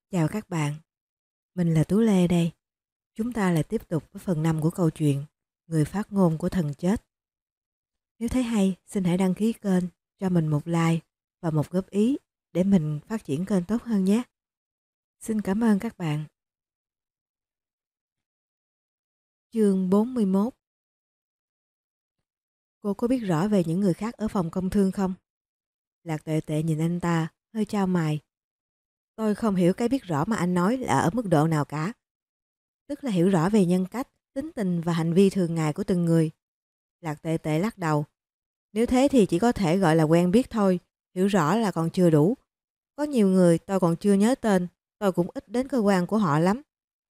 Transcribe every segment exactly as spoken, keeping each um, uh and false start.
Chào các bạn, mình là Tú Lê đây. Chúng ta lại tiếp tục với phần năm của câu chuyện Người phát ngôn của thần chết. Nếu thấy hay, xin hãy đăng ký kênh, cho mình một like và một góp ý để mình phát triển kênh tốt hơn nhé. Xin cảm ơn các bạn. Chương bốn mươi mốt. Cô có biết rõ về những người khác ở phòng công thương không? Lạc Tệ Tệ nhìn anh ta, hơi chau mày. Tôi không hiểu cái biết rõ mà anh nói là ở mức độ nào cả. Tức là hiểu rõ về nhân cách, tính tình và hành vi thường ngày của từng người. Lạc Tệ Tệ lắc đầu. Nếu thế thì chỉ có thể gọi là quen biết thôi, hiểu rõ là còn chưa đủ. Có nhiều người tôi còn chưa nhớ tên, tôi cũng ít đến cơ quan của họ lắm.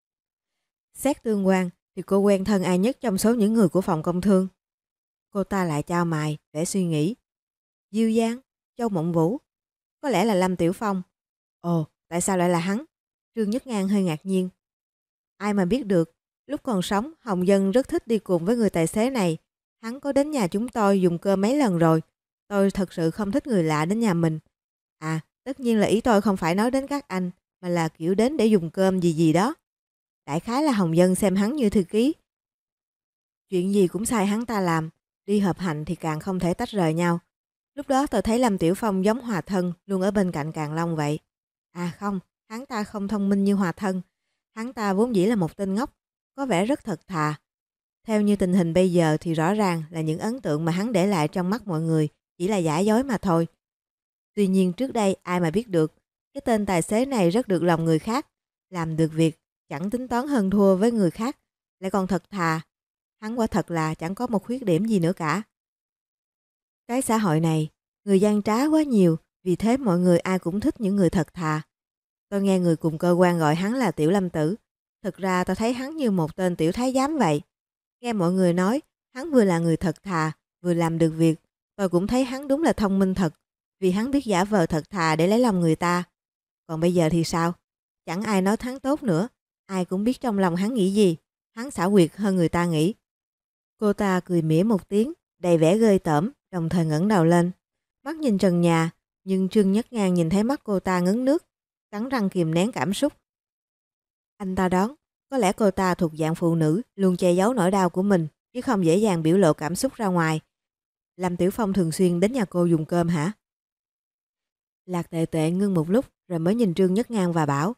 Xét tương quan thì cô quen thân ai nhất trong số những người của phòng công thương? Cô ta lại chau mày, để suy nghĩ. Diêu Giang, Châu Mộng Vũ, có lẽ là Lâm Tiểu Phong. Ồ, tại sao lại là hắn? Trương Nhất Ngang hơi ngạc nhiên. Ai mà biết được, lúc còn sống Hồng Dân rất thích đi cùng với người tài xế này. Hắn có đến nhà chúng tôi dùng cơm mấy lần rồi. Tôi thật sự không thích người lạ đến nhà mình. À, tất nhiên là ý tôi không phải nói đến các anh, mà là kiểu đến để dùng cơm gì gì đó. Đại khái là Hồng Dân xem hắn như thư ký. Chuyện gì cũng sai hắn ta làm, đi hợp hành thì càng không thể tách rời nhau. Lúc đó tôi thấy Lâm Tiểu Phong giống Hòa Thân, luôn ở bên cạnh Càn Long vậy. À không, hắn ta không thông minh như Hòa Thân. Hắn ta vốn dĩ là một tên ngốc, có vẻ rất thật thà. Theo như tình hình bây giờ thì rõ ràng là những ấn tượng mà hắn để lại trong mắt mọi người chỉ là giả dối mà thôi. Tuy nhiên trước đây ai mà biết được, cái tên tài xế này rất được lòng người khác, làm được việc, chẳng tính toán hơn thua với người khác, lại còn thật thà. Hắn quả thật là chẳng có một khuyết điểm gì nữa cả. Cái xã hội này, người gian trá quá nhiều, vì thế mọi người ai cũng thích những người thật thà. Tôi nghe người cùng cơ quan gọi hắn là Tiểu Lâm Tử. Thực ra tôi thấy hắn như một tên tiểu thái giám vậy. Nghe mọi người nói, hắn vừa là người thật thà, vừa làm được việc. Tôi cũng thấy hắn đúng là thông minh thật, vì hắn biết giả vờ thật thà để lấy lòng người ta. Còn bây giờ thì sao? Chẳng ai nói hắn tốt nữa. Ai cũng biết trong lòng hắn nghĩ gì. Hắn xảo quyệt hơn người ta nghĩ. Cô ta cười mỉa một tiếng, đầy vẻ ghê tởm, đồng thời ngẩng đầu lên. Mắt nhìn trần nhà, nhưng Trương Nhất Ngang nhìn thấy mắt cô ta ngấn nước, cắn răng kìm nén cảm xúc. Anh ta đoán, có lẽ cô ta thuộc dạng phụ nữ, luôn che giấu nỗi đau của mình, chứ không dễ dàng biểu lộ cảm xúc ra ngoài. Lâm Tiểu Phong thường xuyên đến nhà cô dùng cơm hả? Lạc Tệ Tệ ngưng một lúc rồi mới nhìn Trương Nhất Ngang và bảo.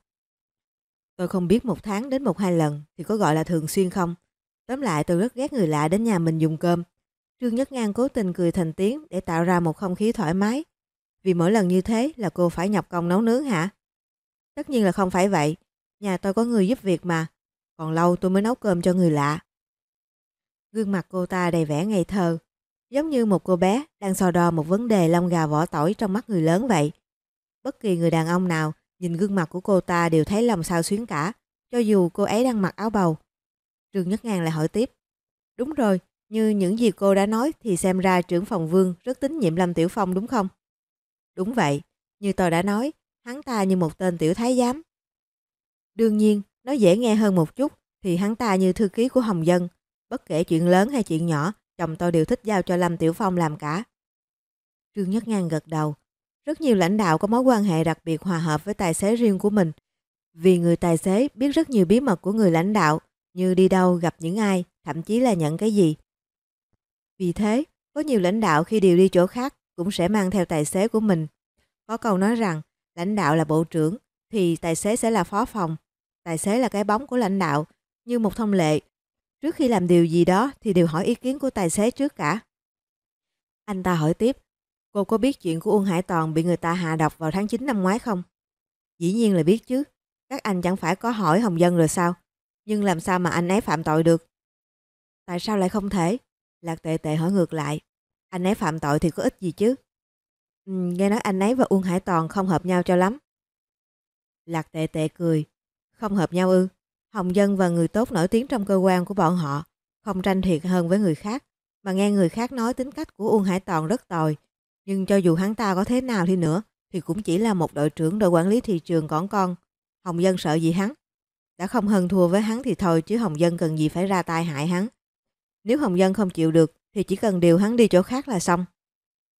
Tôi không biết một tháng đến một hai lần thì có gọi là thường xuyên không. Tóm lại tôi rất ghét người lạ đến nhà mình dùng cơm. Trương Nhất Ngang cố tình cười thành tiếng để tạo ra một không khí thoải mái. Vì mỗi lần như thế là cô phải nhọc công nấu nướng hả? Tất nhiên là không phải vậy. Nhà tôi có người giúp việc mà. Còn lâu tôi mới nấu cơm cho người lạ. Gương mặt cô ta đầy vẻ ngây thơ, giống như một cô bé đang so đo một vấn đề lông gà vỏ tỏi trong mắt người lớn vậy. Bất kỳ người đàn ông nào nhìn gương mặt của cô ta đều thấy lòng xao xuyến cả, cho dù cô ấy đang mặc áo bầu. Trương Nhất Ngang lại hỏi tiếp. Đúng rồi, như những gì cô đã nói thì xem ra trưởng phòng Vương rất tín nhiệm Lâm Tiểu Phong đúng không? Đúng vậy, như tôi đã nói, hắn ta như một tên tiểu thái giám. Đương nhiên, nói dễ nghe hơn một chút thì hắn ta như thư ký của Hồng Dân. Bất kể chuyện lớn hay chuyện nhỏ, chồng tôi đều thích giao cho Lâm Tiểu Phong làm cả. Trương Nhất Ngang gật đầu. Rất nhiều lãnh đạo có mối quan hệ đặc biệt hòa hợp với tài xế riêng của mình. Vì người tài xế biết rất nhiều bí mật của người lãnh đạo, như đi đâu, gặp những ai, thậm chí là nhận cái gì. Vì thế, có nhiều lãnh đạo khi điều đi chỗ khác cũng sẽ mang theo tài xế của mình. Có câu nói rằng, lãnh đạo là bộ trưởng, thì tài xế sẽ là phó phòng. Tài xế là cái bóng của lãnh đạo, như một thông lệ. Trước khi làm điều gì đó thì đều hỏi ý kiến của tài xế trước cả. Anh ta hỏi tiếp, cô có biết chuyện của Uông Hải Toàn bị người ta hạ độc vào tháng chín năm ngoái không? Dĩ nhiên là biết chứ. Các anh chẳng phải có hỏi Hồng Dân rồi sao? Nhưng làm sao mà anh ấy phạm tội được? Tại sao lại không thể? Lạc Tệ Tệ hỏi ngược lại. Anh ấy phạm tội thì có ích gì chứ? Ừ, nghe nói anh ấy và Uông Hải Toàn không hợp nhau cho lắm. Lạc Tệ Tệ cười. Không hợp nhau ư? Hồng Dân và người tốt nổi tiếng trong cơ quan của bọn họ không tranh thiệt hơn với người khác, mà nghe người khác nói tính cách của Uông Hải Toàn rất tồi. Nhưng cho dù hắn ta có thế nào đi nữa thì cũng chỉ là một đội trưởng đội quản lý thị trường cỏn con. Hồng Dân sợ gì hắn? Đã không hơn thua với hắn thì thôi, chứ Hồng Dân cần gì phải ra tay hại hắn. Nếu Hồng Dân không chịu được thì chỉ cần điều hắn đi chỗ khác là xong.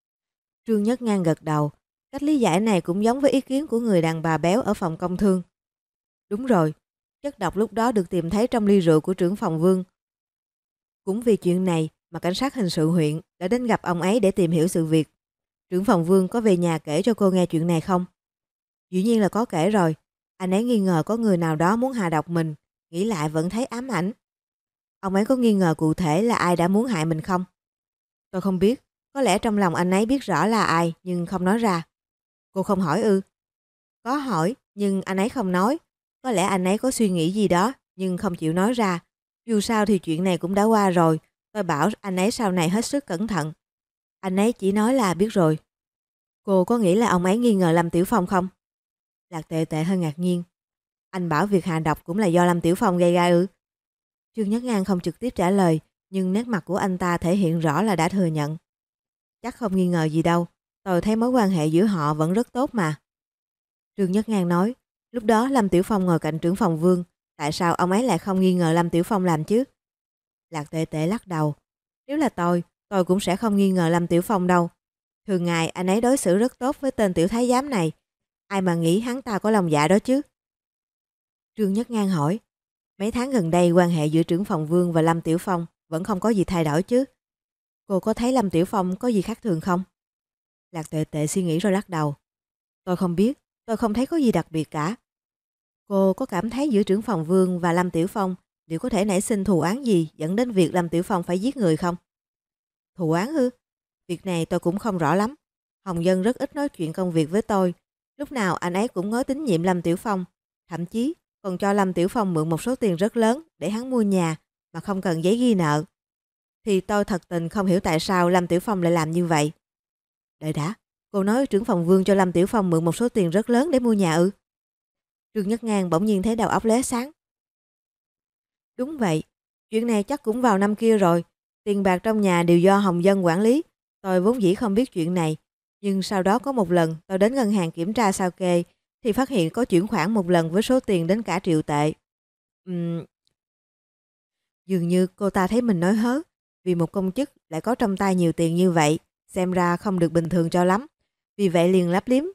Trương Nhất Ngang gật đầu. Cách lý giải này cũng giống với ý kiến của người đàn bà béo ở phòng công thương. Đúng rồi, chất độc lúc đó được tìm thấy trong ly rượu của trưởng phòng Vương. Cũng vì chuyện này mà cảnh sát hình sự huyện đã đến gặp ông ấy để tìm hiểu sự việc. Trưởng phòng Vương có về nhà kể cho cô nghe chuyện này không? Dĩ nhiên là có kể rồi. Anh ấy nghi ngờ có người nào đó muốn hạ độc mình, nghĩ lại vẫn thấy ám ảnh. Ông ấy có nghi ngờ cụ thể là ai đã muốn hại mình không? Tôi không biết, có lẽ trong lòng anh ấy biết rõ là ai nhưng không nói ra. Cô không hỏi ư? Có hỏi, nhưng anh ấy không nói. Có lẽ anh ấy có suy nghĩ gì đó, nhưng không chịu nói ra. Dù sao thì chuyện này cũng đã qua rồi. Tôi bảo anh ấy sau này hết sức cẩn thận. Anh ấy chỉ nói là biết rồi. Cô có nghĩ là ông ấy nghi ngờ Lâm Tiểu Phong không? Lạc Tệ Tệ hơi ngạc nhiên. Anh bảo việc hạ độc cũng là do Lâm Tiểu Phong gây ra ư? Trương Nhất Ngang không trực tiếp trả lời, nhưng nét mặt của anh ta thể hiện rõ là đã thừa nhận. Chắc không nghi ngờ gì đâu, tôi thấy mối quan hệ giữa họ vẫn rất tốt mà. Trương Nhất Ngang nói, lúc đó Lâm Tiểu Phong ngồi cạnh trưởng phòng Vương, tại sao ông ấy lại không nghi ngờ Lâm Tiểu Phong làm chứ? Lạc Tệ Tệ lắc đầu, nếu là tôi, tôi cũng sẽ không nghi ngờ Lâm Tiểu Phong đâu. Thường ngày anh ấy đối xử rất tốt với tên tiểu thái giám này, ai mà nghĩ hắn ta có lòng dạ đó chứ? Trương Nhất Ngang hỏi, mấy tháng gần đây quan hệ giữa trưởng phòng Vương và Lâm Tiểu Phong vẫn không có gì thay đổi chứ? Cô có thấy Lâm Tiểu Phong có gì khác thường không? Lạc Tệ Tệ suy nghĩ rồi lắc đầu. Tôi không biết, tôi không thấy có gì đặc biệt cả. Cô có cảm thấy giữa trưởng phòng Vương và Lâm Tiểu Phong liệu có thể nảy sinh thù oán gì dẫn đến việc Lâm Tiểu Phong phải giết người không? Thù oán ư? Việc này tôi cũng không rõ lắm. Hồng Dân rất ít nói chuyện công việc với tôi. Lúc nào anh ấy cũng nói tín nhiệm Lâm Tiểu Phong. Thậm chí còn cho Lâm Tiểu Phong mượn một số tiền rất lớn để hắn mua nhà mà không cần giấy ghi nợ. Thì tôi thật tình không hiểu tại sao Lâm Tiểu Phong lại làm như vậy. Đợi đã, cô nói trưởng phòng Vương cho Lâm Tiểu Phong mượn một số tiền rất lớn để mua nhà ư? Trương Nhất Ngang bỗng nhiên thấy đầu óc lóe sáng. Đúng vậy, chuyện này chắc cũng vào năm kia rồi. Tiền bạc trong nhà đều do Hồng Dân quản lý. Tôi vốn dĩ không biết chuyện này. Nhưng sau đó có một lần tôi đến ngân hàng kiểm tra sao kê thì phát hiện có chuyển khoản một lần với số tiền đến cả triệu tệ. Uhm, dường như cô ta thấy mình nói hớ. Vì một công chức lại có trong tay nhiều tiền như vậy, xem ra không được bình thường cho lắm. Vì vậy liền lắp liếm.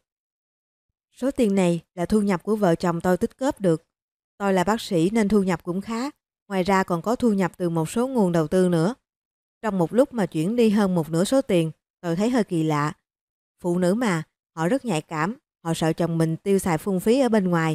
Số tiền này là thu nhập của vợ chồng tôi tích góp được. Tôi là bác sĩ nên thu nhập cũng khá. Ngoài ra còn có thu nhập từ một số nguồn đầu tư nữa. Trong một lúc mà chuyển đi hơn một nửa số tiền, tôi thấy hơi kỳ lạ. Phụ nữ mà, họ rất nhạy cảm, họ sợ chồng mình tiêu xài phung phí ở bên ngoài.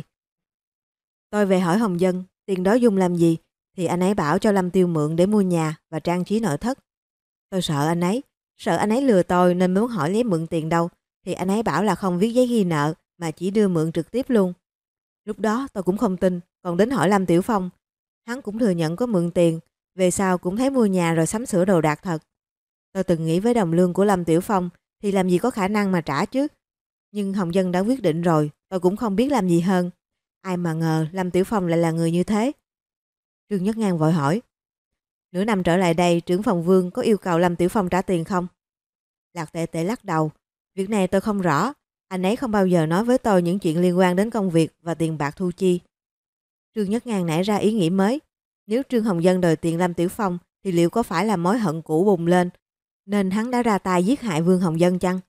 Tôi về hỏi Hồng Dân, tiền đó dùng làm gì? Thì anh ấy bảo cho Lâm Tiêu mượn để mua nhà và trang trí nội thất. Tôi sợ anh ấy, sợ anh ấy lừa tôi nên muốn hỏi lấy mượn tiền đâu. Thì anh ấy bảo là không viết giấy ghi nợ mà chỉ đưa mượn trực tiếp luôn. Lúc đó tôi cũng không tin, còn đến hỏi Lâm Tiểu Phong. Hắn cũng thừa nhận có mượn tiền, về sau cũng thấy mua nhà rồi sắm sửa đồ đạc thật. Tôi từng nghĩ với đồng lương của Lâm Tiểu Phong thì làm gì có khả năng mà trả chứ. Nhưng Hồng Dân đã quyết định rồi, tôi cũng không biết làm gì hơn. Ai mà ngờ Lâm Tiểu Phong lại là người như thế. Trương Nhất Ngang vội hỏi. Nửa năm trở lại đây trưởng phòng Vương có yêu cầu Lâm Tiểu Phong trả tiền không? Lạc Tệ Tệ lắc đầu. Việc này tôi không rõ. Anh ấy không bao giờ nói với tôi những chuyện liên quan đến công việc và tiền bạc thu chi. Trương Nhất Ngang nảy ra ý nghĩ mới. Nếu Trương Hồng Dân đòi tiền Lâm Tiểu Phong thì liệu có phải là mối hận cũ bùng lên nên hắn đã ra tay giết hại Vương Hồng Dân chăng?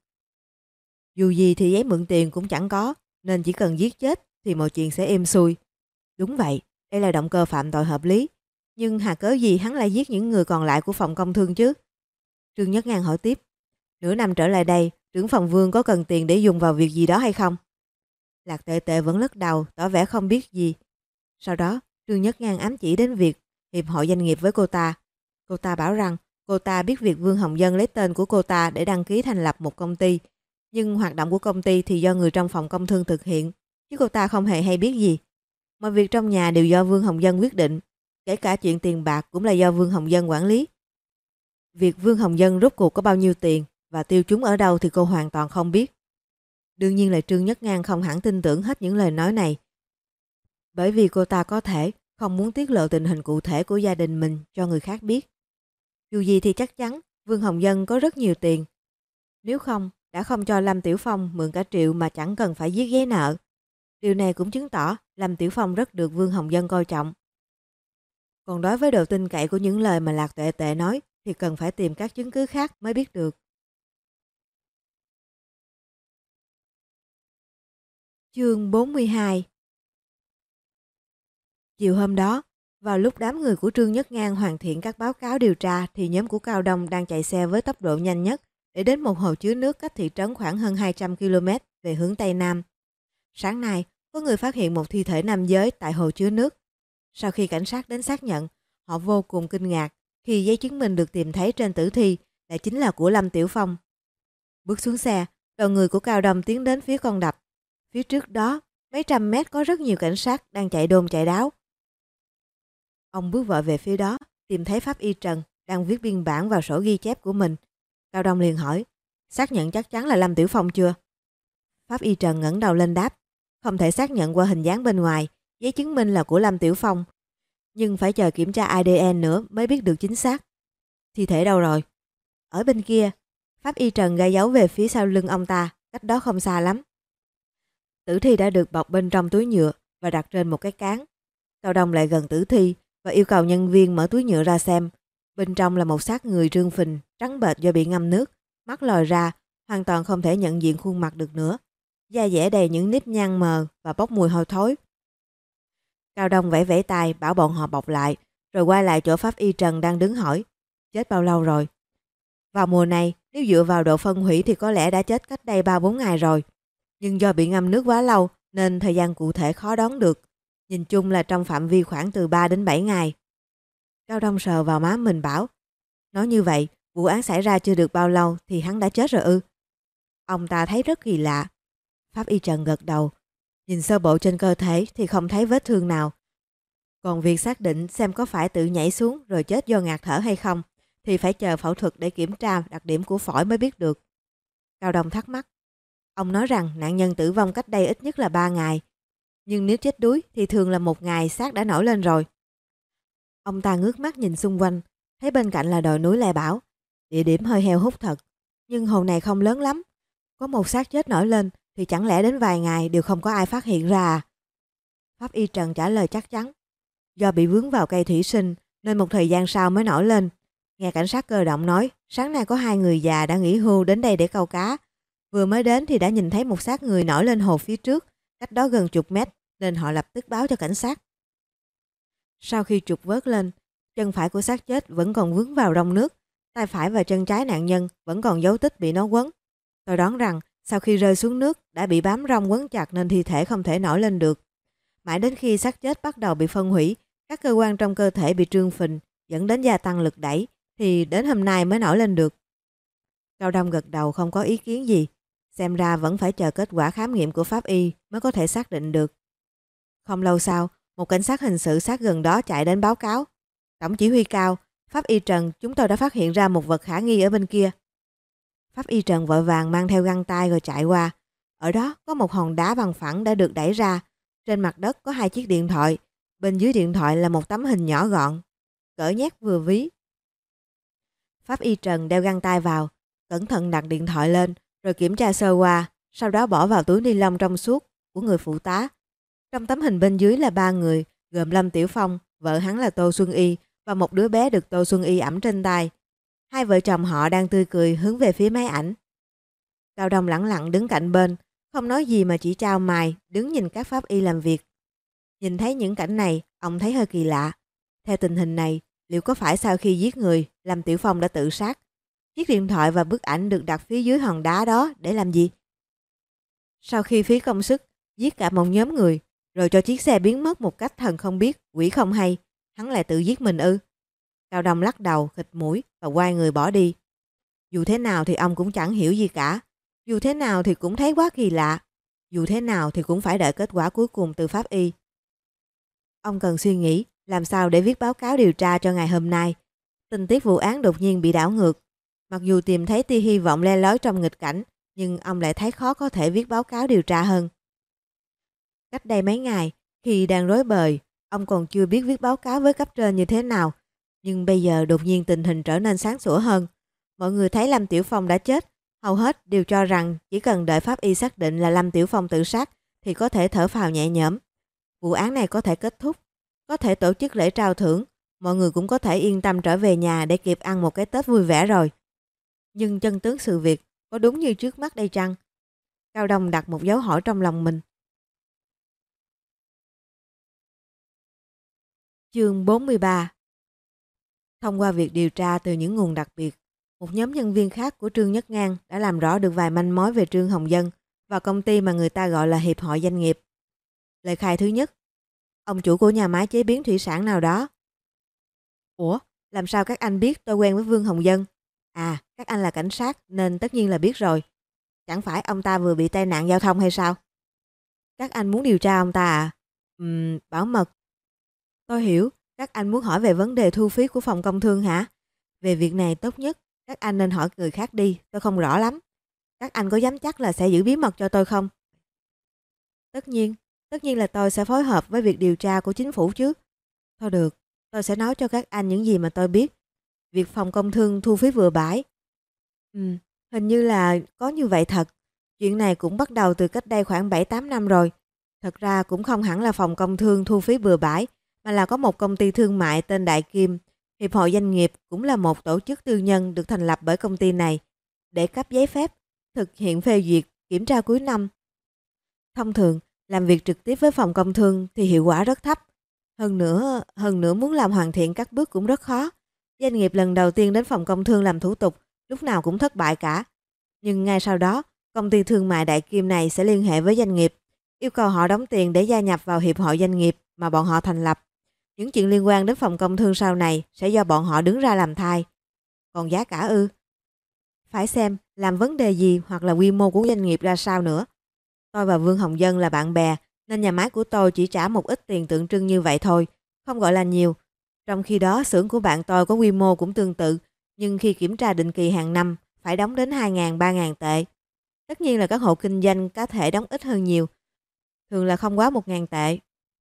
Dù gì thì giấy mượn tiền cũng chẳng có, nên chỉ cần giết chết thì mọi chuyện sẽ êm xuôi. Đúng vậy, đây là động cơ phạm tội hợp lý. Nhưng hà cớ gì hắn lại giết những người còn lại của phòng công thương chứ? Trương Nhất Ngang hỏi tiếp. Nửa năm trở lại đây, trưởng phòng Vương có cần tiền để dùng vào việc gì đó hay không? Lạc Tệ Tệ vẫn lắc đầu, tỏ vẻ không biết gì. Sau đó, Trương Nhất Ngang ám chỉ đến việc hiệp hội doanh nghiệp với cô ta. Cô ta bảo rằng cô ta biết việc Vương Hồng Dân lấy tên của cô ta để đăng ký thành lập một công ty. Nhưng hoạt động của công ty thì do người trong phòng công thương thực hiện, chứ cô ta không hề hay biết gì. Mọi việc trong nhà đều do Vương Hồng Dân quyết định, kể cả chuyện tiền bạc cũng là do Vương Hồng Dân quản lý. Việc Vương Hồng Dân rốt cuộc có bao nhiêu tiền và tiêu chúng ở đâu thì cô hoàn toàn không biết. Đương nhiên là Trương Nhất Ngang không hẳn tin tưởng hết những lời nói này. Bởi vì cô ta có thể không muốn tiết lộ tình hình cụ thể của gia đình mình cho người khác biết. Dù gì thì chắc chắn Vương Hồng Dân có rất nhiều tiền. Nếu không, đã không cho Lâm Tiểu Phong mượn cả triệu mà chẳng cần phải viết giấy nợ. Điều này cũng chứng tỏ Lâm Tiểu Phong rất được Vương Hồng Dân coi trọng. Còn đối với độ tin cậy của những lời mà Lạc Tuệ Tệ nói thì cần phải tìm các chứng cứ khác mới biết được. Chương bốn mươi hai. Chiều hôm đó, vào lúc đám người của Trương Nhất Ngang hoàn thiện các báo cáo điều tra thì nhóm của Cao Đông đang chạy xe với tốc độ nhanh nhất để đến một hồ chứa nước cách thị trấn khoảng hơn hai trăm ki lô mét về hướng Tây Nam. Sáng nay, có người phát hiện một thi thể nam giới tại hồ chứa nước. Sau khi cảnh sát đến xác nhận, họ vô cùng kinh ngạc khi giấy chứng minh được tìm thấy trên tử thi lại chính là của Lâm Tiểu Phong. Bước xuống xe, đoàn người của Cao Đông tiến đến phía con đập. Phía trước đó, mấy trăm mét có rất nhiều cảnh sát đang chạy đôn chạy đáo. Ông bước vội về phía đó, tìm thấy pháp y Trần đang viết biên bản vào sổ ghi chép của mình. Cao Đông liền hỏi, xác nhận chắc chắn là Lâm Tiểu Phong chưa? Pháp y Trần ngẩng đầu lên đáp, không thể xác nhận qua hình dáng bên ngoài, giấy chứng minh là của Lâm Tiểu Phong, nhưng phải chờ kiểm tra a đê en nữa mới biết được chính xác. Thi thể đâu rồi? Ở bên kia. Pháp y Trần gãi dấu về phía sau lưng ông ta, cách đó không xa lắm. Tử thi đã được bọc bên trong túi nhựa và đặt trên một cái cán. Cao Đông lại gần tử thi và yêu cầu nhân viên mở túi nhựa ra xem. Bên trong là một xác người trương phình, trắng bệch do bị ngâm nước, mắt lòi ra, hoàn toàn không thể nhận diện khuôn mặt được nữa. Da dẻ đầy những nếp nhăn mờ và bốc mùi hôi thối. Cao Đông vẫy vẫy tay bảo bọn họ bọc lại, rồi quay lại chỗ pháp y Trần đang đứng hỏi, chết bao lâu rồi? Vào mùa này, nếu dựa vào độ phân hủy thì có lẽ đã chết cách đây ba bốn ngày rồi. Nhưng do bị ngâm nước quá lâu nên thời gian cụ thể khó đoán được. Nhìn chung là trong phạm vi khoảng từ ba đến bảy ngày. Cao Đông sờ vào má mình bảo, nói như vậy, vụ án xảy ra chưa được bao lâu thì hắn đã chết rồi ư? Ông ta thấy rất kỳ lạ. Pháp y Trần gật đầu. Nhìn sơ bộ trên cơ thể thì không thấy vết thương nào. Còn việc xác định xem có phải tự nhảy xuống rồi chết do ngạt thở hay không thì phải chờ phẫu thuật để kiểm tra đặc điểm của phổi mới biết được. Cao Đông thắc mắc. Ông nói rằng nạn nhân tử vong cách đây ít nhất là ba ngày. Nhưng nếu chết đuối thì thường là một ngày xác đã nổi lên rồi. Ông ta ngước mắt nhìn xung quanh, thấy bên cạnh là đồi núi Lê Bảo. Địa điểm hơi heo hút thật, nhưng hồ này không lớn lắm. Có một xác chết nổi lên thì chẳng lẽ đến vài ngày đều không có ai phát hiện ra à? Pháp y Trần trả lời chắc chắn. Do bị vướng vào cây thủy sinh nên một thời gian sau mới nổi lên. Nghe cảnh sát cơ động nói, sáng nay có hai người già đã nghỉ hưu đến đây để câu cá. Vừa mới đến thì đã nhìn thấy một xác người nổi lên hồ phía trước, cách đó gần chục mét, nên họ lập tức báo cho cảnh sát. Sau khi trục vớt lên, chân phải của xác chết vẫn còn vướng vào trong nước, tay phải và chân trái nạn nhân vẫn còn dấu tích bị nó quấn. Tôi đoán rằng sau khi rơi xuống nước đã bị bám rong quấn chặt nên thi thể không thể nổi lên được. Mãi đến khi xác chết bắt đầu bị phân hủy, các cơ quan trong cơ thể bị trương phình, dẫn đến gia tăng lực đẩy, thì đến hôm nay mới nổi lên được. Cao Đông gật đầu không có ý kiến gì. Xem ra vẫn phải chờ kết quả khám nghiệm của pháp y mới có thể xác định được. Không lâu sau, một cảnh sát hình sự sát gần đó chạy đến báo cáo. Tổng chỉ huy Cao, pháp y Trần, chúng tôi đã phát hiện ra một vật khả nghi ở bên kia. Pháp y Trần vội vàng mang theo găng tay rồi chạy qua. Ở đó có một hòn đá bằng phẳng đã được đẩy ra. Trên mặt đất có hai chiếc điện thoại. Bên dưới điện thoại là một tấm hình nhỏ gọn, cỡ nhét vừa ví. Pháp y Trần đeo găng tay vào, cẩn thận đặt điện thoại lên, rồi kiểm tra sơ qua, sau đó bỏ vào túi ni lông trong suốt của người phụ tá. Trong tấm hình bên dưới là ba người, gồm Lâm Tiểu Phong, vợ hắn là Tô Xuân Y và một đứa bé được Tô Xuân Y ẵm trên tay. Hai vợ chồng họ đang tươi cười hướng về phía máy ảnh. Cao Đông lẳng lặng đứng cạnh bên, không nói gì mà chỉ chau mày, đứng nhìn các pháp y làm việc. Nhìn thấy những cảnh này, ông thấy hơi kỳ lạ. Theo tình hình này, liệu có phải sau khi giết người, Lâm Tiểu Phong đã tự sát? Chiếc điện thoại và bức ảnh được đặt phía dưới hòn đá đó để làm gì? Sau khi phí công sức, giết cả một nhóm người, rồi cho chiếc xe biến mất một cách thần không biết, quỷ không hay, hắn lại tự giết mình ư? Cao Đông lắc đầu, khịt mũi và quay người bỏ đi. Dù thế nào thì ông cũng chẳng hiểu gì cả. Dù thế nào thì cũng thấy quá kỳ lạ. Dù thế nào thì cũng phải đợi kết quả cuối cùng từ pháp y. Ông cần suy nghĩ làm sao để viết báo cáo điều tra cho ngày hôm nay. Tình tiết vụ án đột nhiên bị đảo ngược. Mặc dù tìm thấy tia hy vọng le lói trong nghịch cảnh, nhưng ông lại thấy khó có thể viết báo cáo điều tra hơn. Cách đây mấy ngày, khi đang rối bời, ông còn chưa biết viết báo cáo với cấp trên như thế nào. Nhưng bây giờ đột nhiên tình hình trở nên sáng sủa hơn. Mọi người thấy Lâm Tiểu Phong đã chết, hầu hết đều cho rằng chỉ cần đợi pháp y xác định là Lâm Tiểu Phong tự sát thì có thể thở phào nhẹ nhõm. Vụ án này có thể kết thúc, có thể tổ chức lễ trao thưởng, mọi người cũng có thể yên tâm trở về nhà để kịp ăn một cái Tết vui vẻ rồi. Nhưng chân tướng sự việc có đúng như trước mắt đây chăng? Cao Đông đặt một dấu hỏi trong lòng mình. Chương bốn mươi ba. Thông qua việc điều tra từ những nguồn đặc biệt, một nhóm nhân viên khác của Trương Nhất Ngang đã làm rõ được vài manh mối về Trương Hồng Dân và công ty mà người ta gọi là Hiệp hội Doanh nghiệp. Lời khai thứ nhất, ông chủ của nhà máy chế biến thủy sản nào đó. Ủa, làm sao các anh biết tôi quen với Vương Hồng Dân? À, các anh là cảnh sát nên tất nhiên là biết rồi. Chẳng phải ông ta vừa bị tai nạn giao thông hay sao? Các anh muốn điều tra ông ta à? Ừm, bảo mật. Tôi hiểu, các anh muốn hỏi về vấn đề thu phí của phòng công thương hả? Về việc này tốt nhất, các anh nên hỏi người khác đi, tôi không rõ lắm. Các anh có dám chắc là sẽ giữ bí mật cho tôi không? Tất nhiên, tất nhiên là tôi sẽ phối hợp với việc điều tra của chính phủ chứ. Thôi được, tôi sẽ nói cho các anh những gì mà tôi biết. Việc phòng công thương thu phí bừa bãi. Ừ, hình như là có như vậy thật. Chuyện này cũng bắt đầu từ cách đây khoảng bảy tám năm rồi. Thật ra cũng không hẳn là phòng công thương thu phí bừa bãi, mà là có một công ty thương mại tên Đại Kim. Hiệp hội Doanh nghiệp cũng là một tổ chức tư nhân được thành lập bởi công ty này để cấp giấy phép, thực hiện phê duyệt, kiểm tra cuối năm. Thông thường, làm việc trực tiếp với phòng công thương thì hiệu quả rất thấp. Hơn nữa, hơn nữa muốn làm hoàn thiện các bước cũng rất khó. Doanh nghiệp lần đầu tiên đến phòng công thương làm thủ tục lúc nào cũng thất bại cả. Nhưng ngay sau đó, công ty thương mại Đại Kim này sẽ liên hệ với doanh nghiệp, yêu cầu họ đóng tiền để gia nhập vào hiệp hội doanh nghiệp mà bọn họ thành lập. Những chuyện liên quan đến phòng công thương sau này sẽ do bọn họ đứng ra làm thay. Còn giá cả ư? Phải xem làm vấn đề gì hoặc là quy mô của doanh nghiệp ra sao nữa. Tôi và Vương Hồng Dân là bạn bè nên nhà máy của tôi chỉ trả một ít tiền tượng trưng như vậy thôi, không gọi là nhiều. Trong khi đó xưởng của bạn tôi có quy mô cũng tương tự, nhưng khi kiểm tra định kỳ hàng năm phải đóng đến hai nghìn ba nghìn tệ. Tất nhiên là các hộ kinh doanh có thể đóng ít hơn nhiều, thường là không quá một nghìn tệ.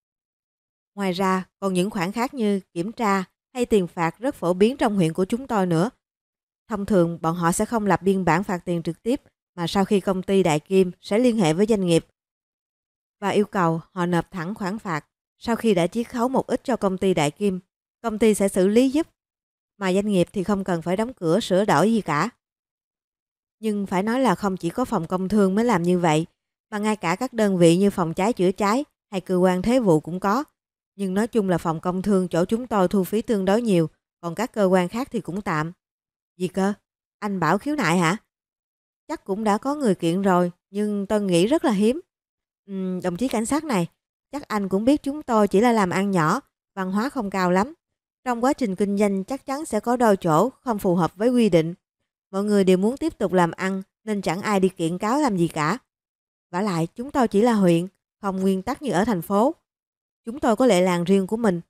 Ngoài ra, còn những khoản khác như kiểm tra hay tiền phạt rất phổ biến trong huyện của chúng tôi nữa. Thông thường, bọn họ sẽ không lập biên bản phạt tiền trực tiếp, mà sau khi công ty Đại Kim sẽ liên hệ với doanh nghiệp và yêu cầu họ nộp thẳng khoản phạt. Sau khi đã chiết khấu một ít cho công ty Đại Kim, công ty sẽ xử lý giúp, mà doanh nghiệp thì không cần phải đóng cửa sửa đổi gì cả. Nhưng phải nói là không chỉ có phòng công thương mới làm như vậy, mà ngay cả các đơn vị như phòng cháy chữa cháy hay cơ quan thuế vụ cũng có. Nhưng nói chung là phòng công thương chỗ chúng tôi thu phí tương đối nhiều, còn các cơ quan khác thì cũng tạm. Gì cơ? Anh bảo khiếu nại hả? Chắc cũng đã có người kiện rồi, nhưng tôi nghĩ rất là hiếm. Uhm, đồng chí cảnh sát này, chắc anh cũng biết chúng tôi chỉ là làm ăn nhỏ, văn hóa không cao lắm. Trong quá trình kinh doanh chắc chắn sẽ có đôi chỗ không phù hợp với quy định. Mọi người đều muốn tiếp tục làm ăn nên chẳng ai đi kiện cáo làm gì cả. Vả lại chúng tôi chỉ là huyện, không nguyên tắc như ở thành phố. Chúng tôi có lệ làng riêng của mình.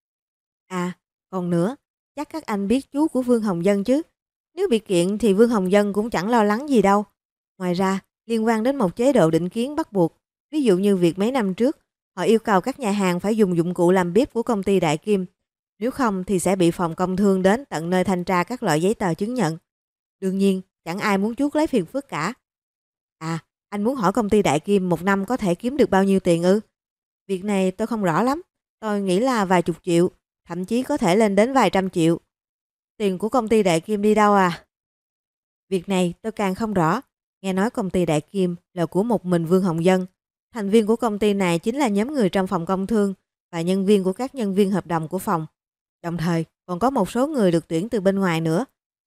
À, còn nữa, chắc các anh biết chú của Vương Hồng Dân chứ. Nếu bị kiện thì Vương Hồng Dân cũng chẳng lo lắng gì đâu. Ngoài ra, liên quan đến một chế độ định kiến bắt buộc, ví dụ như việc mấy năm trước, họ yêu cầu các nhà hàng phải dùng dụng cụ làm bếp của công ty Đại Kim. Nếu không thì sẽ bị phòng công thương đến tận nơi thanh tra các loại giấy tờ chứng nhận. Đương nhiên, chẳng ai muốn chuốc lấy phiền phức cả. À, anh muốn hỏi công ty Đại Kim một năm có thể kiếm được bao nhiêu tiền ư? Việc này tôi không rõ lắm. Tôi nghĩ là vài chục triệu, thậm chí có thể lên đến vài trăm triệu. Tiền của công ty Đại Kim đi đâu à? Việc này tôi càng không rõ. Nghe nói công ty Đại Kim là của một mình Vương Hồng Dân. Thành viên của công ty này chính là nhóm người trong phòng công thương và nhân viên của các nhân viên hợp đồng của phòng. Đồng thời còn có một số người được tuyển từ bên ngoài nữa.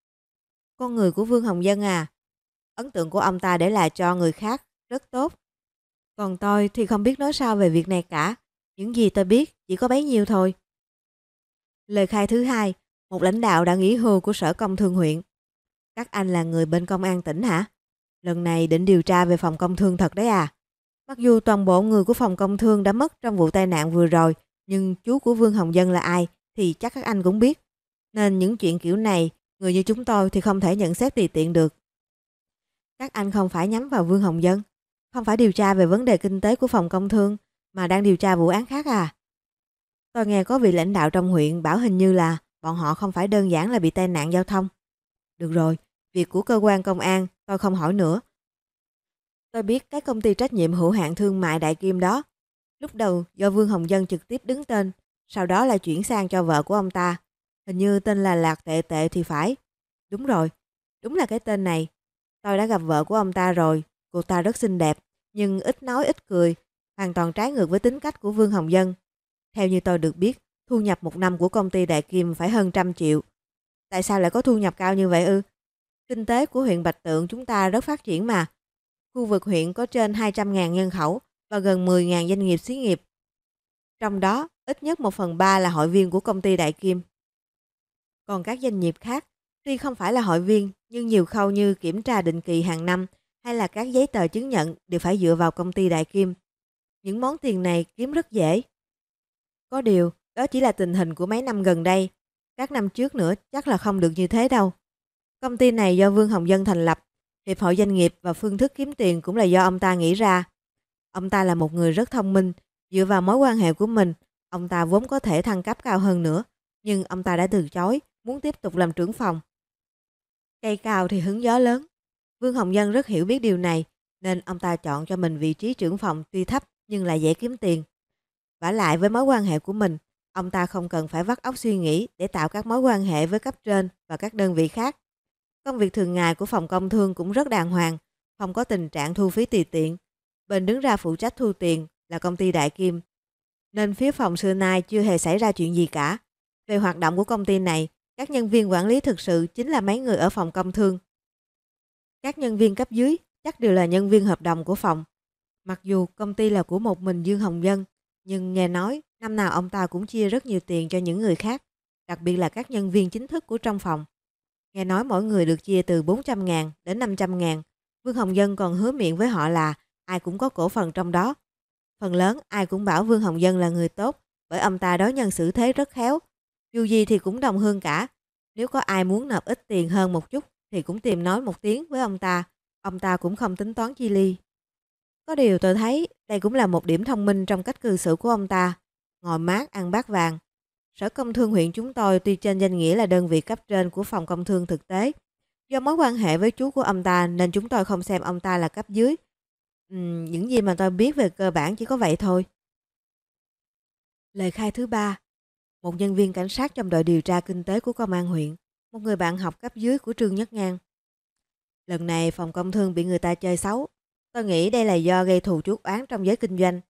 Con người của Vương Hồng Dân à? Ấn tượng của ông ta để lại cho người khác rất tốt. Còn tôi thì không biết nói sao về việc này cả. Những gì tôi biết chỉ có bấy nhiêu thôi. Lời khai thứ hai, một lãnh đạo đã nghỉ hưu của Sở Công Thương huyện. Các anh là người bên công an tỉnh hả? Lần này định điều tra về phòng công thương thật đấy à? Mặc dù toàn bộ người của phòng công thương đã mất trong vụ tai nạn vừa rồi, nhưng chú của Vương Hồng Dân là ai thì chắc các anh cũng biết. Nên những chuyện kiểu này, người như chúng tôi thì không thể nhận xét tùy tiện được. Các anh không phải nhắm vào Vương Hồng Dân, không phải điều tra về vấn đề kinh tế của phòng công thương, mà đang điều tra vụ án khác à? Tôi nghe có vị lãnh đạo trong huyện bảo hình như là bọn họ không phải đơn giản là bị tai nạn giao thông. Được rồi, việc của cơ quan công an tôi không hỏi nữa. Tôi biết cái công ty trách nhiệm hữu hạn thương mại Đại Kim đó. Lúc đầu do Vương Hồng Dân trực tiếp đứng tên, sau đó là chuyển sang cho vợ của ông ta. Hình như tên là Lạc Tệ Tệ thì phải. Đúng rồi, đúng là cái tên này. Tôi đã gặp vợ của ông ta rồi, cô ta rất xinh đẹp, nhưng ít nói ít cười, hoàn toàn trái ngược với tính cách của Vương Hồng Dân. Theo như tôi được biết, thu nhập một năm của công ty Đại Kim phải hơn trăm triệu. Tại sao lại có thu nhập cao như vậy ư? Kinh tế của huyện Bạch Tượng chúng ta rất phát triển mà. Khu vực huyện có trên hai trăm nghìn nhân khẩu và gần mười nghìn doanh nghiệp xí nghiệp. Trong đó, ít nhất một phần ba là hội viên của công ty Đại Kim. Còn các doanh nghiệp khác, tuy không phải là hội viên, nhưng nhiều khâu như kiểm tra định kỳ hàng năm hay là các giấy tờ chứng nhận đều phải dựa vào công ty Đại Kim. Những món tiền này kiếm rất dễ. Có điều, đó chỉ là tình hình của mấy năm gần đây. Các năm trước nữa chắc là không được như thế đâu. Công ty này do Vương Hồng Dân thành lập, Hiệp hội Doanh nghiệp và phương thức kiếm tiền cũng là do ông ta nghĩ ra. Ông ta là một người rất thông minh, dựa vào mối quan hệ của mình, ông ta vốn có thể thăng cấp cao hơn nữa, nhưng ông ta đã từ chối, muốn tiếp tục làm trưởng phòng. Cây cao thì hứng gió lớn. Vương Hồng Dân rất hiểu biết điều này, nên ông ta chọn cho mình vị trí trưởng phòng tuy thấp nhưng lại dễ kiếm tiền. Vả lại với mối quan hệ của mình, ông ta không cần phải vắt óc suy nghĩ để tạo các mối quan hệ với cấp trên và các đơn vị khác. Công việc thường ngày của phòng công thương cũng rất đàng hoàng, không có tình trạng thu phí tùy tiện. Bên đứng ra phụ trách thu tiền là công ty Đại Kim, nên phía phòng xưa nay chưa hề xảy ra chuyện gì cả. Về hoạt động của công ty này, các nhân viên quản lý thực sự chính là mấy người ở phòng công thương. Các nhân viên cấp dưới chắc đều là nhân viên hợp đồng của phòng. Mặc dù công ty là của một mình Dương Hồng Dân, nhưng nghe nói năm nào ông ta cũng chia rất nhiều tiền cho những người khác, đặc biệt là các nhân viên chính thức của trong phòng. Nghe nói mỗi người được chia từ bốn trăm ngàn đến năm trăm ngàn. Vương Hồng Dân còn hứa miệng với họ là ai cũng có cổ phần trong đó. Phần lớn ai cũng bảo Vương Hồng Dân là người tốt, bởi ông ta đối nhân xử thế rất khéo. Dù gì thì cũng đồng hương cả. Nếu có ai muốn nộp ít tiền hơn một chút thì cũng tìm nói một tiếng với ông ta. Ông ta cũng không tính toán chi ly. Có điều tôi thấy đây cũng là một điểm thông minh trong cách cư xử của ông ta. Ngồi mát ăn bát vàng. Sở Công Thương huyện chúng tôi tuy trên danh nghĩa là đơn vị cấp trên của phòng công thương thực tế. Do mối quan hệ với chú của ông ta nên chúng tôi không xem ông ta là cấp dưới. Uhm, những gì mà tôi biết về cơ bản chỉ có vậy thôi. Lời khai thứ ba. Một nhân viên cảnh sát trong đội điều tra kinh tế của công an huyện. Một người bạn học cấp dưới của Trương Nhất Ngang. Lần này phòng công thương bị người ta chơi xấu. Tôi nghĩ đây là do gây thù chuốc oán trong giới kinh doanh.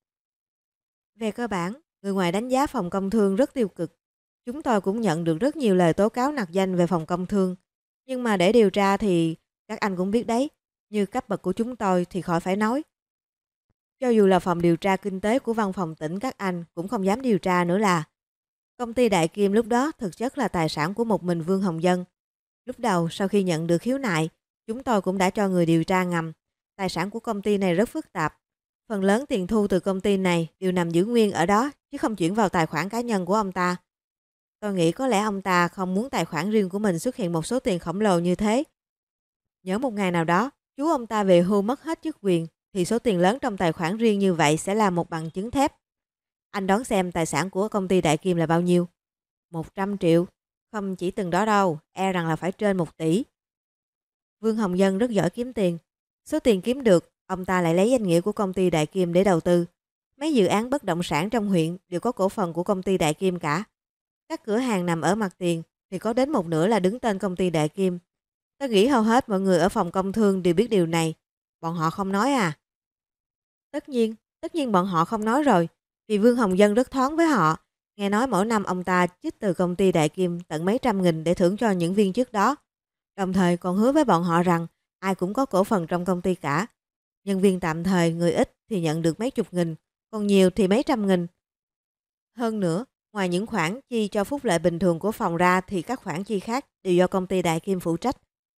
Về cơ bản, người ngoài đánh giá phòng công thương rất tiêu cực. Chúng tôi cũng nhận được rất nhiều lời tố cáo nặc danh về phòng công thương. Nhưng mà để điều tra thì các anh cũng biết đấy, như cấp bậc của chúng tôi thì khỏi phải nói. Cho dù là phòng điều tra kinh tế của văn phòng tỉnh các anh cũng không dám điều tra nữa là. Công ty Đại Kim lúc đó thực chất là tài sản của một mình Vương Hồng Dân. Lúc đầu sau khi nhận được khiếu nại, chúng tôi cũng đã cho người điều tra ngầm. Tài sản của công ty này rất phức tạp. Phần lớn tiền thu từ công ty này đều nằm giữ nguyên ở đó chứ không chuyển vào tài khoản cá nhân của ông ta. Tôi nghĩ có lẽ ông ta không muốn tài khoản riêng của mình xuất hiện một số tiền khổng lồ như thế. Nhớ một ngày nào đó, chú ông ta về hưu mất hết chức quyền thì số tiền lớn trong tài khoản riêng như vậy sẽ là một bằng chứng thép. Anh đoán xem tài sản của công ty Đại Kim là bao nhiêu? một trăm triệu. Không chỉ từng đó đâu, e rằng là phải trên một tỷ. Vương Hồng Dân rất giỏi kiếm tiền. Số tiền kiếm được, ông ta lại lấy danh nghĩa của công ty Đại Kim để đầu tư. Mấy dự án bất động sản trong huyện đều có cổ phần của công ty Đại Kim cả. Các cửa hàng nằm ở mặt tiền thì có đến một nửa là đứng tên công ty Đại Kim. Tôi nghĩ hầu hết mọi người ở phòng công thương đều biết điều này. Bọn họ không nói à? Tất nhiên, tất nhiên bọn họ không nói rồi. Vì Vương Hồng Dân rất thoáng với họ. Nghe nói mỗi năm ông ta trích từ công ty Đại Kim tận mấy trăm nghìn để thưởng cho những viên chức đó. Đồng thời còn hứa với bọn họ rằng ai cũng có cổ phần trong công ty cả. Nhân viên tạm thời người ít thì nhận được mấy chục nghìn, còn nhiều thì mấy trăm nghìn. Hơn nữa, ngoài những khoản chi cho phúc lợi bình thường của phòng ra thì các khoản chi khác đều do công ty Đại Kim phụ trách.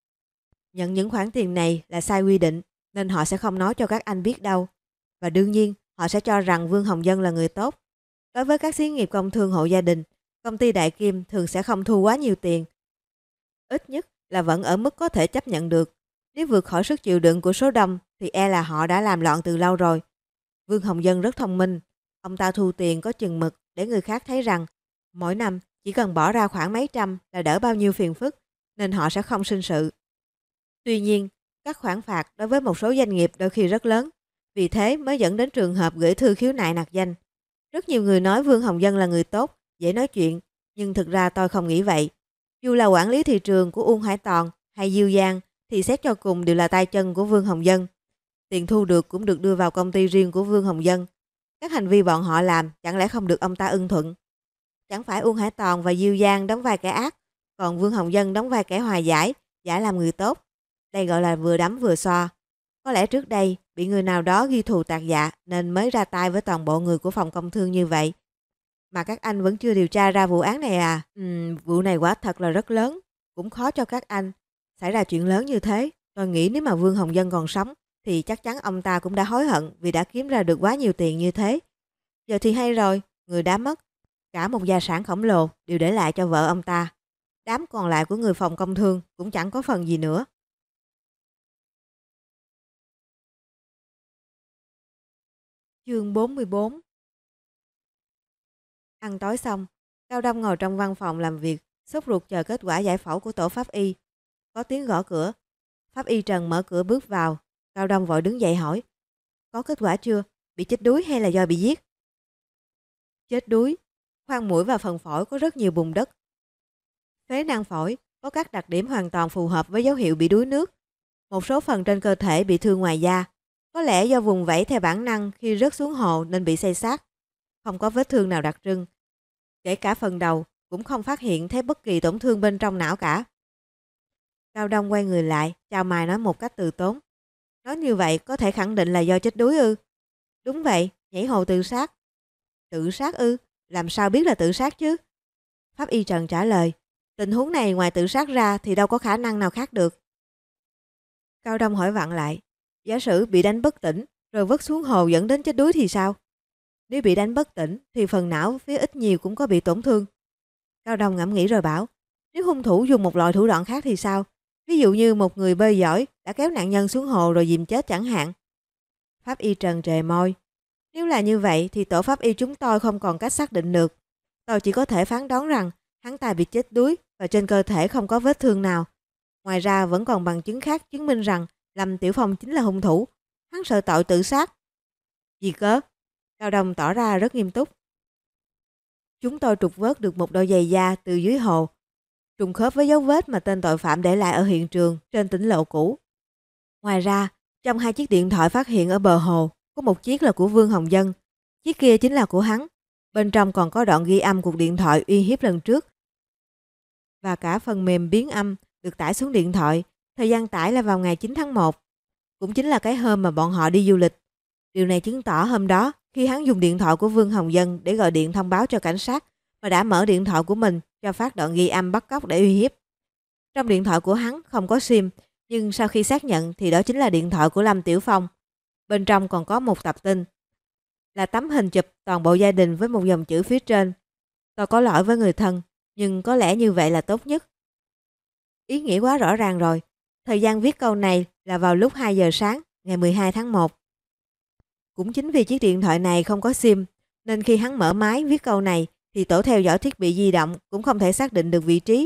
Nhận những khoản tiền này là sai quy định nên họ sẽ không nói cho các anh biết đâu. Và đương nhiên họ sẽ cho rằng Vương Hồng Dân là người tốt. Đối với các xí nghiệp công thương hộ gia đình, công ty Đại Kim thường sẽ không thu quá nhiều tiền. Ít nhất là vẫn ở mức có thể chấp nhận được. Nếu vượt khỏi sức chịu đựng của số đông thì e là họ đã làm loạn từ lâu rồi. Vương Hồng Dân rất thông minh. Ông ta thu tiền có chừng mực để người khác thấy rằng mỗi năm chỉ cần bỏ ra khoảng mấy trăm là đỡ bao nhiêu phiền phức, nên họ sẽ không sinh sự. Tuy nhiên, các khoản phạt đối với một số doanh nghiệp đôi khi rất lớn. Vì thế mới dẫn đến trường hợp gửi thư khiếu nại nặc danh. Rất nhiều người nói Vương Hồng Dân là người tốt, dễ nói chuyện, nhưng thực ra tôi không nghĩ vậy. Dù là quản lý thị trường của Uông Hải Toàn hay Diêu Giang thì xét cho cùng đều là tay chân của Vương Hồng Dân. Tiền thu được cũng được đưa vào công ty riêng của Vương Hồng Dân. Các hành vi bọn họ làm chẳng lẽ không được ông ta ưng thuận? Chẳng phải Uông Hải Toàn và Diêu Giang đóng vai kẻ ác, còn Vương Hồng Dân đóng vai kẻ hòa giải, giả làm người tốt. Đây gọi là vừa đấm vừa xoa. Có lẽ trước đây bị người nào đó ghi thù tạc dạ nên mới ra tay với toàn bộ người của phòng công thương như vậy. Mà các anh vẫn chưa điều tra ra vụ án này à? Ừm, vụ này quả thật là rất lớn, cũng khó cho các anh. Xảy ra chuyện lớn như thế, tôi nghĩ nếu mà Vương Hồng Dân còn sống thì chắc chắn ông ta cũng đã hối hận vì đã kiếm ra được quá nhiều tiền như thế. Giờ thì hay rồi, người đã mất, cả một gia sản khổng lồ đều để lại cho vợ ông ta. Đám còn lại của người phòng công thương cũng chẳng có phần gì nữa. Chương bốn mươi bốn. Ăn tối xong, Cao Đông ngồi trong văn phòng làm việc, sốt ruột chờ kết quả giải phẫu của tổ pháp y. Có tiếng gõ cửa. Pháp y Trần mở cửa bước vào. Cao Đông vội đứng dậy hỏi: "Có kết quả chưa? Bị chết đuối hay là do bị giết?" "Chết đuối. Khoang mũi và phần phổi có rất nhiều bùn đất. Phế nang phổi có các đặc điểm hoàn toàn phù hợp với dấu hiệu bị đuối nước. Một số phần trên cơ thể bị thương ngoài da. Có lẽ do vùng vẫy theo bản năng khi rớt xuống hồ nên bị xây xát. Không có vết thương nào đặc trưng. Kể cả phần đầu cũng không phát hiện thấy bất kỳ tổn thương bên trong não cả." Cao Đông quay người lại, chào mày nói một cách từ tốn: "Nói như vậy có thể khẳng định là do chết đuối ư?" "Đúng vậy, nhảy hồ tự sát." "Tự sát ư? Làm sao biết là tự sát chứ?" Pháp y Trần trả lời: "Tình huống này ngoài tự sát ra thì đâu có khả năng nào khác được." Cao Đông hỏi vặn lại: "Giả sử bị đánh bất tỉnh rồi vứt xuống hồ dẫn đến chết đuối thì sao?" "Nếu bị đánh bất tỉnh thì phần não phía ít nhiều cũng có bị tổn thương." Cao Đông ngẫm nghĩ rồi bảo: "Nếu hung thủ dùng một loại thủ đoạn khác thì sao? Ví dụ như một người bơi giỏi đã kéo nạn nhân xuống hồ rồi dìm chết chẳng hạn." Pháp y Trần trề môi: "Nếu là như vậy thì tổ pháp y chúng tôi không còn cách xác định được. Tôi chỉ có thể phán đoán rằng hắn ta bị chết đuối và trên cơ thể không có vết thương nào. Ngoài ra vẫn còn bằng chứng khác chứng minh rằng Lâm Tiểu Phong chính là hung thủ. Hắn sợ tội tự sát." "Gì cơ?" Cao Đông tỏ ra rất nghiêm túc. "Chúng tôi trục vớt được một đôi giày da từ dưới hồ, trùng khớp với dấu vết mà tên tội phạm để lại ở hiện trường trên tỉnh lộ cũ. Ngoài ra, trong hai chiếc điện thoại phát hiện ở bờ hồ, có một chiếc là của Vương Hồng Dân, chiếc kia chính là của hắn. Bên trong còn có đoạn ghi âm cuộc điện thoại uy hiếp lần trước và cả phần mềm biến âm được tải xuống điện thoại. Thời gian tải là vào ngày chín tháng một, cũng chính là cái hôm mà bọn họ đi du lịch. Điều này chứng tỏ hôm đó khi hắn dùng điện thoại của Vương Hồng Dân để gọi điện thông báo cho cảnh sát mà đã mở điện thoại của mình cho phát đoạn ghi âm bắt cóc để uy hiếp. Trong điện thoại của hắn không có sim, nhưng sau khi xác nhận thì đó chính là điện thoại của Lâm Tiểu Phong. Bên trong còn có một tập tin, là tấm hình chụp toàn bộ gia đình với một dòng chữ phía trên: Tôi có lỗi với người thân, nhưng có lẽ như vậy là tốt nhất. Ý nghĩa quá rõ ràng rồi. Thời gian viết câu này là vào lúc hai giờ sáng ngày mười hai tháng một. Cũng chính vì chiếc điện thoại này không có sim, nên khi hắn mở máy viết câu này thì tổ theo dõi thiết bị di động cũng không thể xác định được vị trí.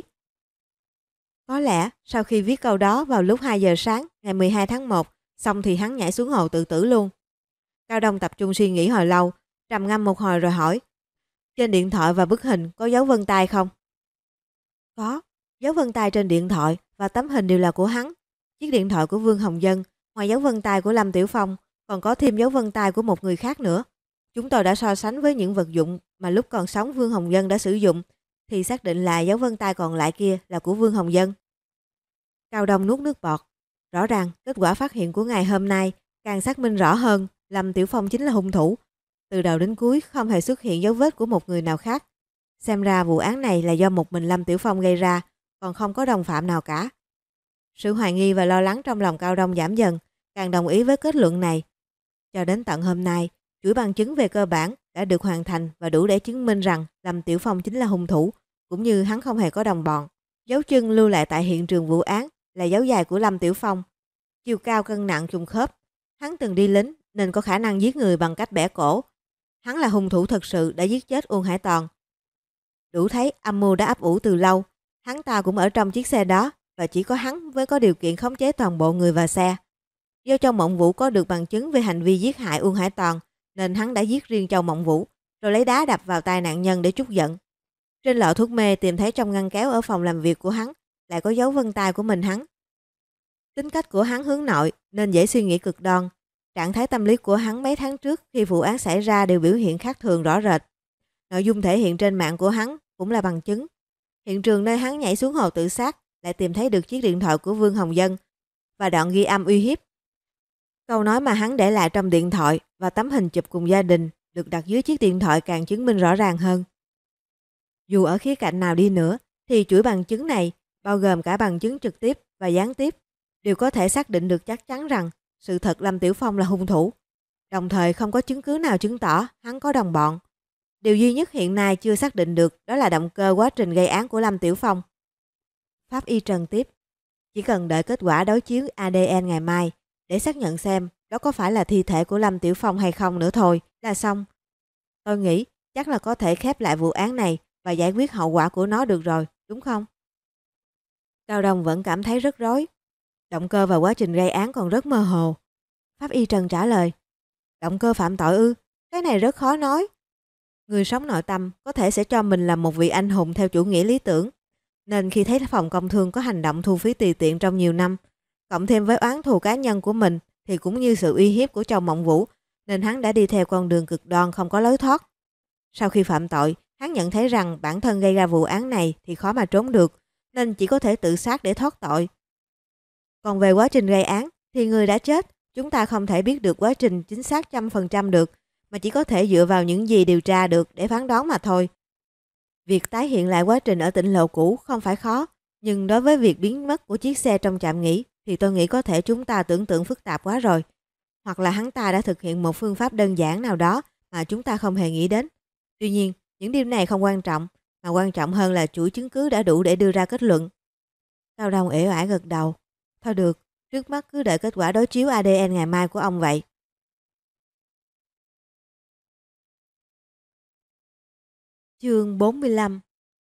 Có lẽ sau khi viết câu đó vào lúc hai giờ sáng ngày mười hai tháng một, xong thì hắn nhảy xuống hồ tự tử luôn. Cao Đông tập trung suy nghĩ hồi lâu, trầm ngâm một hồi rồi hỏi: Trên điện thoại và bức hình có dấu vân tay không? Có, dấu vân tay trên điện thoại và tấm hình đều là của hắn. Chiếc điện thoại của Vương Hồng Dân, ngoài dấu vân tay của Lâm Tiểu Phong, còn có thêm dấu vân tay của một người khác nữa. Chúng tôi đã so sánh với những vật dụng mà lúc còn sống Vương Hồng Dân đã sử dụng, thì xác định là dấu vân tay còn lại kia là của Vương Hồng Dân. Cao Đông nuốt nước bọt. Rõ ràng kết quả phát hiện của ngày hôm nay càng xác minh rõ hơn Lâm Tiểu Phong chính là hung thủ. Từ đầu đến cuối không hề xuất hiện dấu vết của một người nào khác. Xem ra vụ án này là do một mình Lâm Tiểu Phong gây ra, còn không có đồng phạm nào cả. Sự hoài nghi và lo lắng trong lòng Cao Đông giảm dần, càng đồng ý với kết luận này. Cho đến tận hôm nay, chuỗi bằng chứng về cơ bản đã được hoàn thành và đủ để chứng minh rằng Lâm Tiểu Phong chính là hung thủ, cũng như hắn không hề có đồng bọn. Dấu chân lưu lại tại hiện trường vụ án là dấu dài của Lâm Tiểu Phong. Chiều cao cân nặng trùng khớp. Hắn từng đi lính nên có khả năng giết người bằng cách bẻ cổ. Hắn là hung thủ thật sự đã giết chết Uông Hải Toàn. Đủ thấy âm mưu đã ấp ủ từ lâu. Hắn ta cũng ở trong chiếc xe đó và chỉ có hắn mới có điều kiện khống chế toàn bộ người và xe. Do Châu Mộng Vũ có được bằng chứng về hành vi giết hại Uông Hải Toàn nên hắn đã giết riêng Châu Mộng Vũ rồi lấy đá đập vào tay nạn nhân để trút giận. Trên lọ thuốc mê tìm thấy trong ngăn kéo ở phòng làm việc của hắn lại có dấu vân tay của mình hắn. Tính cách của hắn hướng nội nên dễ suy nghĩ cực đoan. Trạng thái tâm lý của hắn mấy tháng trước khi vụ án xảy ra đều biểu hiện khác thường rõ rệt. Nội dung thể hiện trên mạng của hắn cũng là bằng chứng. Hiện trường nơi hắn nhảy xuống hồ tự sát lại tìm thấy được chiếc điện thoại của Vương Hồng Dân và đoạn ghi âm uy hiếp. Câu nói mà hắn để lại trong điện thoại và tấm hình chụp cùng gia đình được đặt dưới chiếc điện thoại càng chứng minh rõ ràng hơn. Dù ở khía cạnh nào đi nữa thì chuỗi bằng chứng này, bao gồm cả bằng chứng trực tiếp và gián tiếp, đều có thể xác định được chắc chắn rằng sự thật Lâm Tiểu Phong là hung thủ. Đồng thời không có chứng cứ nào chứng tỏ hắn có đồng bọn. Điều duy nhất hiện nay chưa xác định được đó là động cơ quá trình gây án của Lâm Tiểu Phong. Pháp y Trần tiếp, chỉ cần đợi kết quả đối chiếu a đê en ngày mai để xác nhận xem đó có phải là thi thể của Lâm Tiểu Phong hay không nữa thôi là xong. Tôi nghĩ chắc là có thể khép lại vụ án này và giải quyết hậu quả của nó được rồi, đúng không? Cao Đông vẫn cảm thấy rất rối. Động cơ và quá trình gây án còn rất mơ hồ. Pháp y Trần trả lời, động cơ phạm tội ư? Cái này rất khó nói. Người sống nội tâm có thể sẽ cho mình là một vị anh hùng theo chủ nghĩa lý tưởng. Nên khi thấy phòng công thương có hành động thu phí tùy tiện trong nhiều năm, cộng thêm với oán thù cá nhân của mình thì cũng như sự uy hiếp của Châu Mộng Vũ, nên hắn đã đi theo con đường cực đoan không có lối thoát. Sau khi phạm tội, hắn nhận thấy rằng bản thân gây ra vụ án này thì khó mà trốn được, nên chỉ có thể tự sát để thoát tội. Còn về quá trình gây án thì người đã chết, chúng ta không thể biết được quá trình chính xác trăm phần trăm được, mà chỉ có thể dựa vào những gì điều tra được để phán đoán mà thôi. Việc tái hiện lại quá trình ở tỉnh lộ cũ không phải khó, nhưng đối với việc biến mất của chiếc xe trong trạm nghỉ thì tôi nghĩ có thể chúng ta tưởng tượng phức tạp quá rồi. Hoặc là hắn ta đã thực hiện một phương pháp đơn giản nào đó mà chúng ta không hề nghĩ đến. Tuy nhiên, những điều này không quan trọng, mà quan trọng hơn là chuỗi chứng cứ đã đủ để đưa ra kết luận. Cao Đông uể oải gật đầu. Thôi được, trước mắt cứ đợi kết quả đối chiếu a đê en ngày mai của ông vậy. Chương bốn mươi lăm.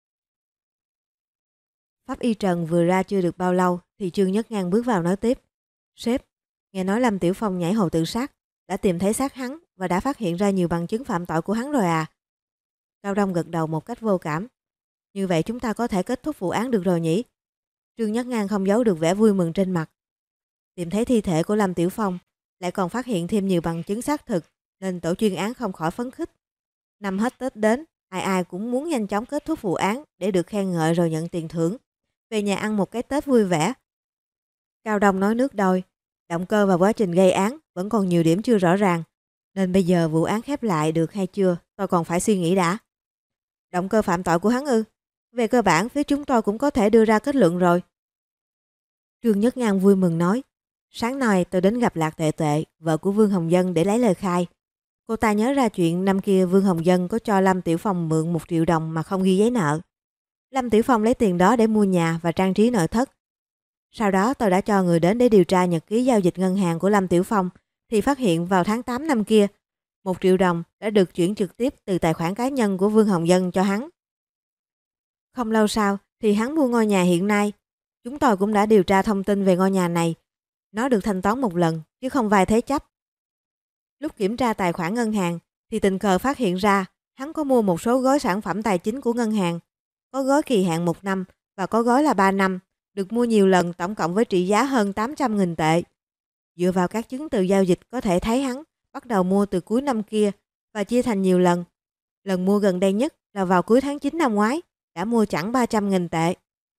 Pháp y Trần vừa ra chưa được bao lâu thì Trương Nhất Ngang bước vào nói tiếp. Sếp, nghe nói Lâm Tiểu Phong nhảy hồ tự sát, đã tìm thấy xác hắn và đã phát hiện ra nhiều bằng chứng phạm tội của hắn rồi à? Cao Đông gật đầu một cách vô cảm. Như vậy chúng ta có thể kết thúc vụ án được rồi nhỉ? Trương Nhất Ngang không giấu được vẻ vui mừng trên mặt. Tìm thấy thi thể của Lâm Tiểu Phong, lại còn phát hiện thêm nhiều bằng chứng xác thực, nên tổ chuyên án không khỏi phấn khích. Năm hết Tết đến, ai ai cũng muốn nhanh chóng kết thúc vụ án để được khen ngợi rồi nhận tiền thưởng. Về nhà ăn một cái Tết vui vẻ. Cao Đông nói nước đôi. Động cơ và quá trình gây án vẫn còn nhiều điểm chưa rõ ràng. Nên bây giờ vụ án khép lại được hay chưa, tôi còn phải suy nghĩ đã. Động cơ phạm tội của hắn ư? Về cơ bản, phía chúng tôi cũng có thể đưa ra kết luận rồi. Trương Nhất Ngang vui mừng nói. Sáng nay tôi đến gặp Lạc Tệ Tệ, vợ của Vương Hồng Dân để lấy lời khai. Cô ta nhớ ra chuyện năm kia Vương Hồng Dân có cho Lâm Tiểu Phong mượn một triệu đồng mà không ghi giấy nợ. Lâm Tiểu Phong lấy tiền đó để mua nhà và trang trí nội thất. Sau đó tôi đã cho người đến để điều tra nhật ký giao dịch ngân hàng của Lâm Tiểu Phong thì phát hiện vào tháng tám năm kia, một triệu đồng đã được chuyển trực tiếp từ tài khoản cá nhân của Vương Hồng Dân cho hắn. Không lâu sau thì hắn mua ngôi nhà hiện nay. Chúng tôi cũng đã điều tra thông tin về ngôi nhà này. Nó được thanh toán một lần chứ không vay thế chấp. Lúc kiểm tra tài khoản ngân hàng thì tình cờ phát hiện ra hắn có mua một số gói sản phẩm tài chính của ngân hàng. Có gói kỳ hạn một năm và có gói là ba năm, được mua nhiều lần tổng cộng với trị giá hơn tám trăm nghìn tệ. Dựa vào các chứng từ giao dịch có thể thấy hắn bắt đầu mua từ cuối năm kia và chia thành nhiều lần. Lần mua gần đây nhất là vào cuối tháng chín năm ngoái, đã mua chẳng ba trăm nghìn tệ.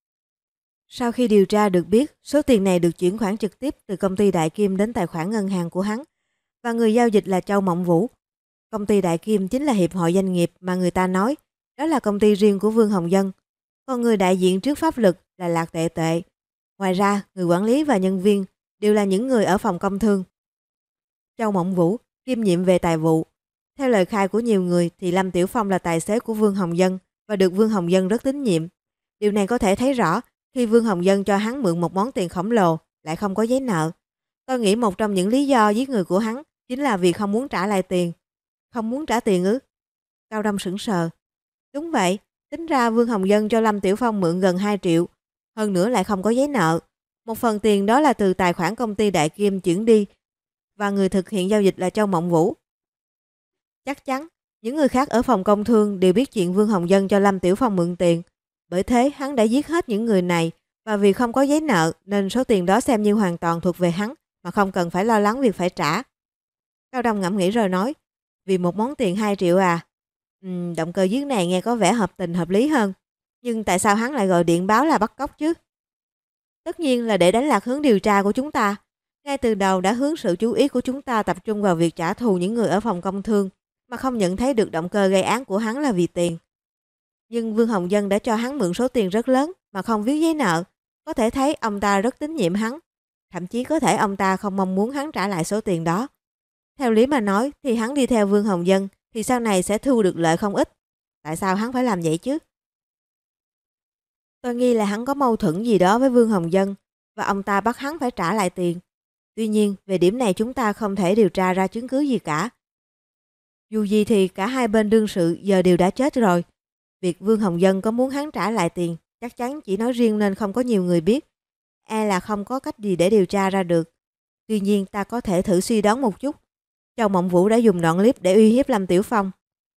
Sau khi điều tra được biết số tiền này được chuyển khoản trực tiếp từ công ty Đại Kim đến tài khoản ngân hàng của hắn và người giao dịch là Châu Mộng Vũ. Công ty Đại Kim chính là hiệp hội doanh nghiệp mà người ta nói đó là công ty riêng của Vương Hồng Dân. Còn người đại diện trước pháp luật là Lạc Tệ Tệ. Ngoài ra, người quản lý và nhân viên đều là những người ở phòng công thương. Châu Mộng Vũ kiêm nhiệm về tài vụ. Theo lời khai của nhiều người thì Lâm Tiểu Phong là tài xế của Vương Hồng Dân và được Vương Hồng Dân rất tín nhiệm. Điều này có thể thấy rõ khi Vương Hồng Dân cho hắn mượn một món tiền khổng lồ lại không có giấy nợ. Tôi nghĩ một trong những lý do giết người của hắn chính là vì không muốn trả lại tiền. Không muốn trả tiền ư? Cao Đông sững sờ. Đúng vậy, tính ra Vương Hồng Dân cho Lâm Tiểu Phong mượn gần hai triệu, hơn nữa lại không có giấy nợ. Một phần tiền đó là từ tài khoản công ty Đại Kim chuyển đi và người thực hiện giao dịch là Châu Mộng Vũ. Chắc chắn, những người khác ở phòng công thương đều biết chuyện Vương Hồng Dân cho Lâm Tiểu Phong mượn tiền. Bởi thế hắn đã giết hết những người này và vì không có giấy nợ nên số tiền đó xem như hoàn toàn thuộc về hắn mà không cần phải lo lắng việc phải trả. Cao Đông ngẫm nghĩ rồi nói, vì một món tiền hai triệu à? Ừm, động cơ giết này nghe có vẻ hợp tình hợp lý hơn. Nhưng tại sao hắn lại gọi điện báo là bắt cóc chứ? Tất nhiên là để đánh lạc hướng điều tra của chúng ta. Ngay từ đầu đã hướng sự chú ý của chúng ta tập trung vào việc trả thù những người ở phòng công thương, mà không nhận thấy được động cơ gây án của hắn là vì tiền. Nhưng Vương Hồng Dân đã cho hắn mượn số tiền rất lớn mà không viết giấy nợ. Có thể thấy ông ta rất tín nhiệm hắn. Thậm chí có thể ông ta không mong muốn hắn trả lại số tiền đó. Theo lý mà nói thì hắn đi theo Vương Hồng Dân thì sau này sẽ thu được lợi không ít. Tại sao hắn phải làm vậy chứ? Tôi nghi là hắn có mâu thuẫn gì đó với Vương Hồng Dân và ông ta bắt hắn phải trả lại tiền. Tuy nhiên, về điểm này chúng ta không thể điều tra ra chứng cứ gì cả. Dù gì thì cả hai bên đương sự giờ đều đã chết rồi. Việc Vương Hồng Dân có muốn hắn trả lại tiền chắc chắn chỉ nói riêng nên không có nhiều người biết. E là không có cách gì để điều tra ra được. Tuy nhiên ta có thể thử suy đoán một chút. Châu Mộng Vũ đã dùng đoạn clip để uy hiếp Lâm Tiểu Phong.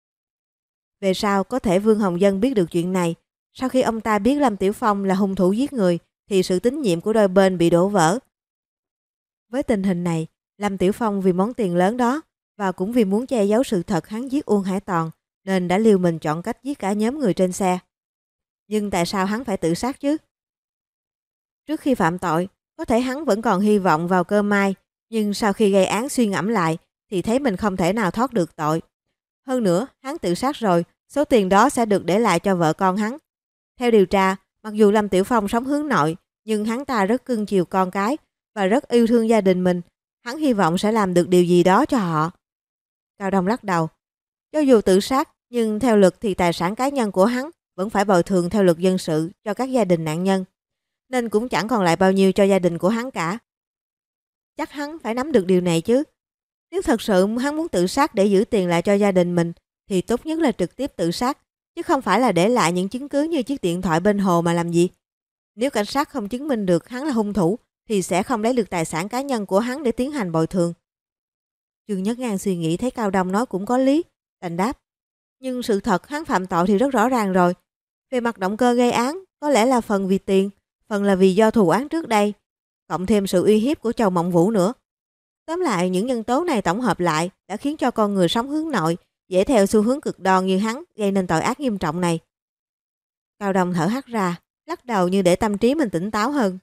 Về sau có thể Vương Hồng Dân biết được chuyện này. Sau khi ông ta biết Lâm Tiểu Phong là hung thủ giết người thì sự tín nhiệm của đôi bên bị đổ vỡ. Với tình hình này, Lâm Tiểu Phong vì món tiền lớn đó và cũng vì muốn che giấu sự thật hắn giết Uông Hải Toàn nên đã liều mình chọn cách giết cả nhóm người trên xe. Nhưng tại sao hắn phải tự sát chứ? Trước khi phạm tội, có thể hắn vẫn còn hy vọng vào cơ may, nhưng sau khi gây án suy ngẫm lại thì thấy mình không thể nào thoát được tội. Hơn nữa, hắn tự sát rồi, số tiền đó sẽ được để lại cho vợ con hắn. Theo điều tra, mặc dù Lâm Tiểu Phong sống hướng nội, nhưng hắn ta rất cưng chiều con cái và rất yêu thương gia đình mình. Hắn hy vọng sẽ làm được điều gì đó cho họ. Cao Đông lắc đầu. Cho dù tự sát, nhưng theo luật thì tài sản cá nhân của hắn vẫn phải bồi thường theo luật dân sự cho các gia đình nạn nhân. Nên cũng chẳng còn lại bao nhiêu cho gia đình của hắn cả. Chắc hắn phải nắm được điều này chứ. Nếu thật sự hắn muốn tự sát để giữ tiền lại cho gia đình mình thì tốt nhất là trực tiếp tự sát, chứ không phải là để lại những chứng cứ như chiếc điện thoại bên hồ mà làm gì. Nếu cảnh sát không chứng minh được hắn là hung thủ thì sẽ không lấy được tài sản cá nhân của hắn để tiến hành bồi thường. Trương Nhất Ngang suy nghĩ thấy Cao Đông nói cũng có lý, đành đáp. Nhưng sự thật hắn phạm tội thì rất rõ ràng rồi. Về mặt động cơ gây án, có lẽ là phần vì tiền, phần là vì do thù oán trước đây, cộng thêm sự uy hiếp của Châu Mộng Vũ nữa. Tóm lại, những nhân tố này tổng hợp lại đã khiến cho con người sống hướng nội dễ theo xu hướng cực đoan như hắn gây nên tội ác nghiêm trọng này. Cao Đông thở hắt ra, lắc đầu như để tâm trí mình tỉnh táo hơn.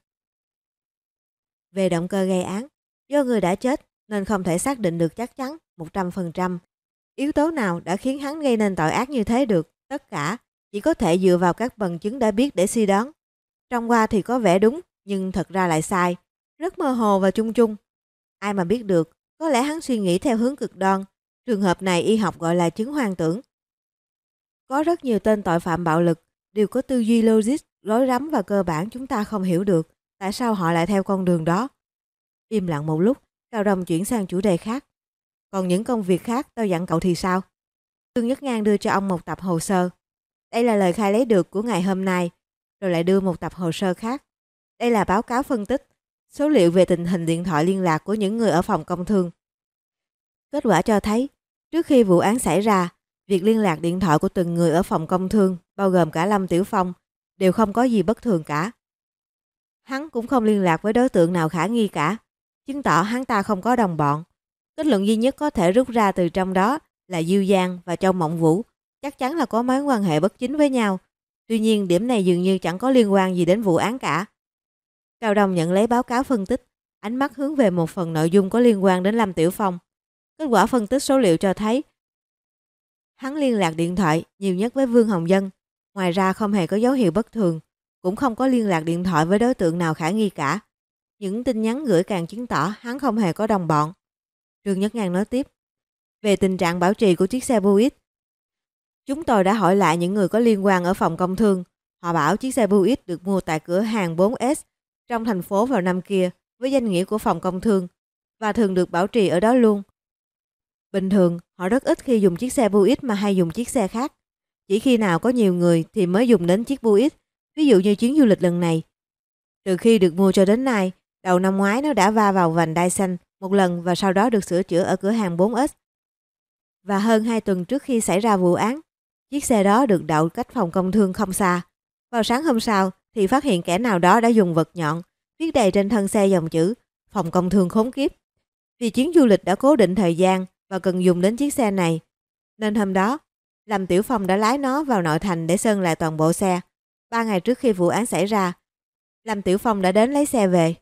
Về động cơ gây án, do người đã chết nên không thể xác định được chắc chắn một trăm phần trăm. Yếu tố nào đã khiến hắn gây nên tội ác như thế được, tất cả chỉ có thể dựa vào các bằng chứng đã biết để suy đoán. Trong qua thì có vẻ đúng, nhưng thật ra lại sai, rất mơ hồ và chung chung. Ai mà biết được, có lẽ hắn suy nghĩ theo hướng cực đoan. Trường hợp này y học gọi là chứng hoang tưởng. Có rất nhiều tên tội phạm bạo lực đều có tư duy logic, rối rắm và cơ bản chúng ta không hiểu được tại sao họ lại theo con đường đó. Im lặng một lúc, Cao Đông chuyển sang chủ đề khác. Còn những công việc khác tôi dặn cậu thì sao? Trương Nhất Ngang đưa cho ông một tập hồ sơ. Đây là lời khai lấy được của ngày hôm nay, rồi lại đưa một tập hồ sơ khác. Đây là báo cáo phân tích, số liệu về tình hình điện thoại liên lạc của những người ở phòng công thương. Kết quả cho thấy, trước khi vụ án xảy ra, việc liên lạc điện thoại của từng người ở phòng công thương, bao gồm cả Lâm Tiểu Phong, đều không có gì bất thường cả. Hắn cũng không liên lạc với đối tượng nào khả nghi cả, chứng tỏ hắn ta không có đồng bọn. Kết luận duy nhất có thể rút ra từ trong đó là Diêu Giang và Châu Mộng Vũ chắc chắn là có mối quan hệ bất chính với nhau. Tuy nhiên điểm này dường như chẳng có liên quan gì đến vụ án cả. Cao Đông nhận lấy báo cáo phân tích, ánh mắt hướng về một phần nội dung có liên quan đến Lâm Tiểu Phong. Kết quả phân tích số liệu cho thấy hắn liên lạc điện thoại nhiều nhất với Vương Hồng Dân. Ngoài ra không hề có dấu hiệu bất thường, cũng không có liên lạc điện thoại với đối tượng nào khả nghi cả. Những tin nhắn gửi càng chứng tỏ hắn không hề có đồng bọn. Trương Nhất Ngang nói tiếp. Về tình trạng bảo trì của chiếc xe Buick, chúng tôi đã hỏi lại những người có liên quan ở phòng công thương. Họ bảo chiếc xe Buick được mua tại cửa hàng bốn S trong thành phố vào năm kia với danh nghĩa của phòng công thương và thường được bảo trì ở đó luôn. Bình thường, họ rất ít khi dùng chiếc xe Buick mà hay dùng chiếc xe khác. Chỉ khi nào có nhiều người thì mới dùng đến chiếc Buick, ví dụ như chuyến du lịch lần này. Từ khi được mua cho đến nay, đầu năm ngoái nó đã va vào vành đai xanh một lần và sau đó được sửa chữa ở cửa hàng bốn S. Và hơn hai tuần trước khi xảy ra vụ án, chiếc xe đó được đậu cách phòng công thương không xa. Vào sáng hôm sau thì phát hiện kẻ nào đó đã dùng vật nhọn viết đầy trên thân xe dòng chữ phòng công thương khốn kiếp. Vì chuyến du lịch đã cố định thời gian và cần dùng đến chiếc xe này, nên hôm đó Lâm Tiểu Phong đã lái nó vào nội thành để sơn lại toàn bộ xe. Ba ngày trước khi vụ án xảy ra, Lâm Tiểu Phong đã đến lấy xe về.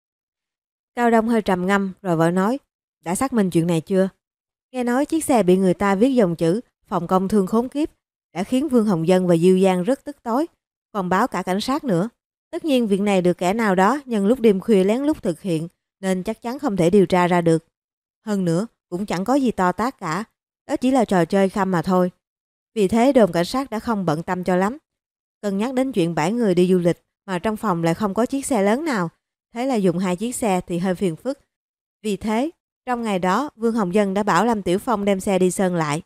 Cao Đông hơi trầm ngâm rồi vợ nói, đã xác minh chuyện này chưa? Nghe nói chiếc xe bị người ta viết dòng chữ phòng công thương khốn kiếp đã khiến Vương Hồng Dân và Diêu Giang rất tức tối, còn báo cả cảnh sát nữa. Tất nhiên việc này được kẻ nào đó nhân lúc đêm khuya lén lút thực hiện nên chắc chắn không thể điều tra ra được. Hơn nữa cũng chẳng có gì to tát cả, đó chỉ là trò chơi khăm mà thôi. Vì thế đồn cảnh sát đã không bận tâm cho lắm. Cân nhắc đến chuyện bảy người đi du lịch mà trong phòng lại không có chiếc xe lớn nào, thế là dùng hai chiếc xe thì hơi phiền phức. Vì thế, trong ngày đó Vương Hồng Dân đã bảo Lâm Tiểu Phong đem xe đi sơn lại.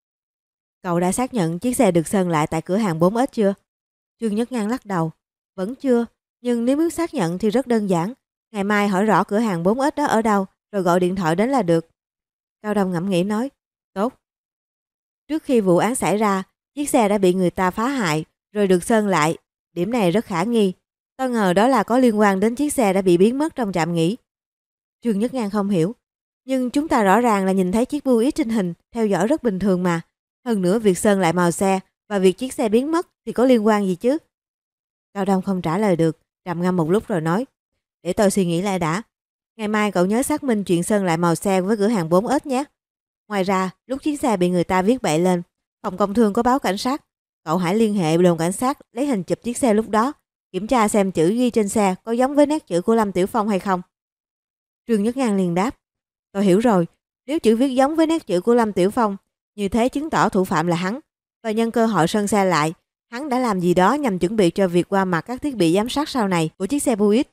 Cậu đã xác nhận chiếc xe được sơn lại tại cửa hàng bốn ếch chưa? Trương Nhất Ngang lắc đầu. Vẫn chưa, nhưng nếu muốn xác nhận thì rất đơn giản. Ngày mai hỏi rõ cửa hàng bốn ếch đó ở đâu, rồi gọi điện thoại đến là được. Cao Đông ngẫm nghĩ nói. Tốt. Trước khi vụ án xảy ra, chiếc xe đã bị người ta phá hại, rồi được sơn lại. Điểm này rất khả nghi. Tôi ngờ đó là có liên quan đến chiếc xe đã bị biến mất trong trạm nghỉ. Trương Nhất Ngang không hiểu. Nhưng chúng ta rõ ràng là nhìn thấy chiếc Buick trên hình, theo dõi rất bình thường mà. Hơn nữa việc sơn lại màu xe và việc chiếc xe biến mất thì có liên quan gì chứ? Cao Đông không trả lời được, trầm ngâm một lúc rồi nói. Để tôi suy nghĩ lại đã. Ngày mai cậu nhớ xác minh chuyện sơn lại màu xe với cửa hàng bốn ếch nhé. Ngoài ra, lúc chiếc xe bị người ta viết bậy lên, phòng công thương có báo cảnh sát. Cậu hãy liên hệ đồn cảnh sát lấy hình chụp chiếc xe lúc đó, kiểm tra xem chữ ghi trên xe có giống với nét chữ của Lâm Tiểu Phong hay không. Trương Nhất Ngang liền đáp. Tôi hiểu rồi, nếu chữ viết giống với nét chữ của Lâm Tiểu Phong, như thế chứng tỏ thủ phạm là hắn. Và nhân cơ hội sơn xe lại, hắn đã làm gì đó nhằm chuẩn bị cho việc qua mặt các thiết bị giám sát sau này của chiếc xe Buick.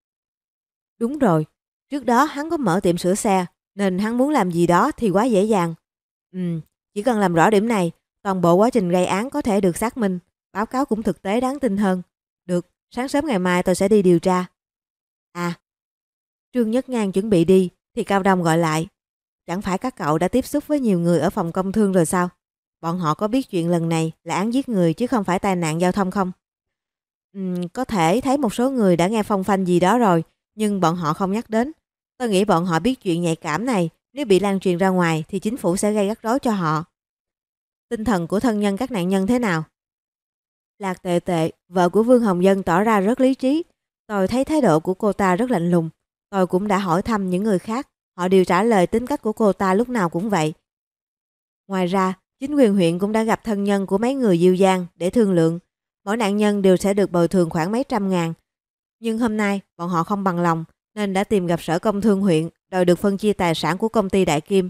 Đúng rồi, trước đó hắn có mở tiệm sửa xe, nên hắn muốn làm gì đó thì quá dễ dàng. Ừ, chỉ cần làm rõ điểm này, toàn bộ quá trình gây án có thể được xác minh, báo cáo cũng thực tế đáng tin hơn. Được, sáng sớm ngày mai tôi sẽ đi điều tra. À, Trương Nhất Ngang chuẩn bị đi, thì Cao Đông gọi lại. Chẳng phải các cậu đã tiếp xúc với nhiều người ở phòng công thương rồi sao? Bọn họ có biết chuyện lần này là án giết người chứ không phải tai nạn giao thông không? Uhm, có thể thấy một số người đã nghe phong phanh gì đó rồi, nhưng bọn họ không nhắc đến. Tôi nghĩ bọn họ biết chuyện nhạy cảm này, nếu bị lan truyền ra ngoài thì chính phủ sẽ gây rắc rối cho họ. Tinh thần của thân nhân các nạn nhân thế nào? Lạc Tệ Tệ, vợ của Vương Hồng Dân tỏ ra rất lý trí. Tôi thấy thái độ của cô ta rất lạnh lùng. Tôi cũng đã hỏi thăm những người khác, họ đều trả lời tính cách của cô ta lúc nào cũng vậy. Ngoài ra, chính quyền huyện cũng đã gặp thân nhân của mấy người Diêu Giang để thương lượng. Mỗi nạn nhân đều sẽ được bồi thường khoảng mấy trăm ngàn. Nhưng hôm nay, bọn họ không bằng lòng, nên đã tìm gặp sở công thương huyện đòi được phân chia tài sản của công ty Đại Kim.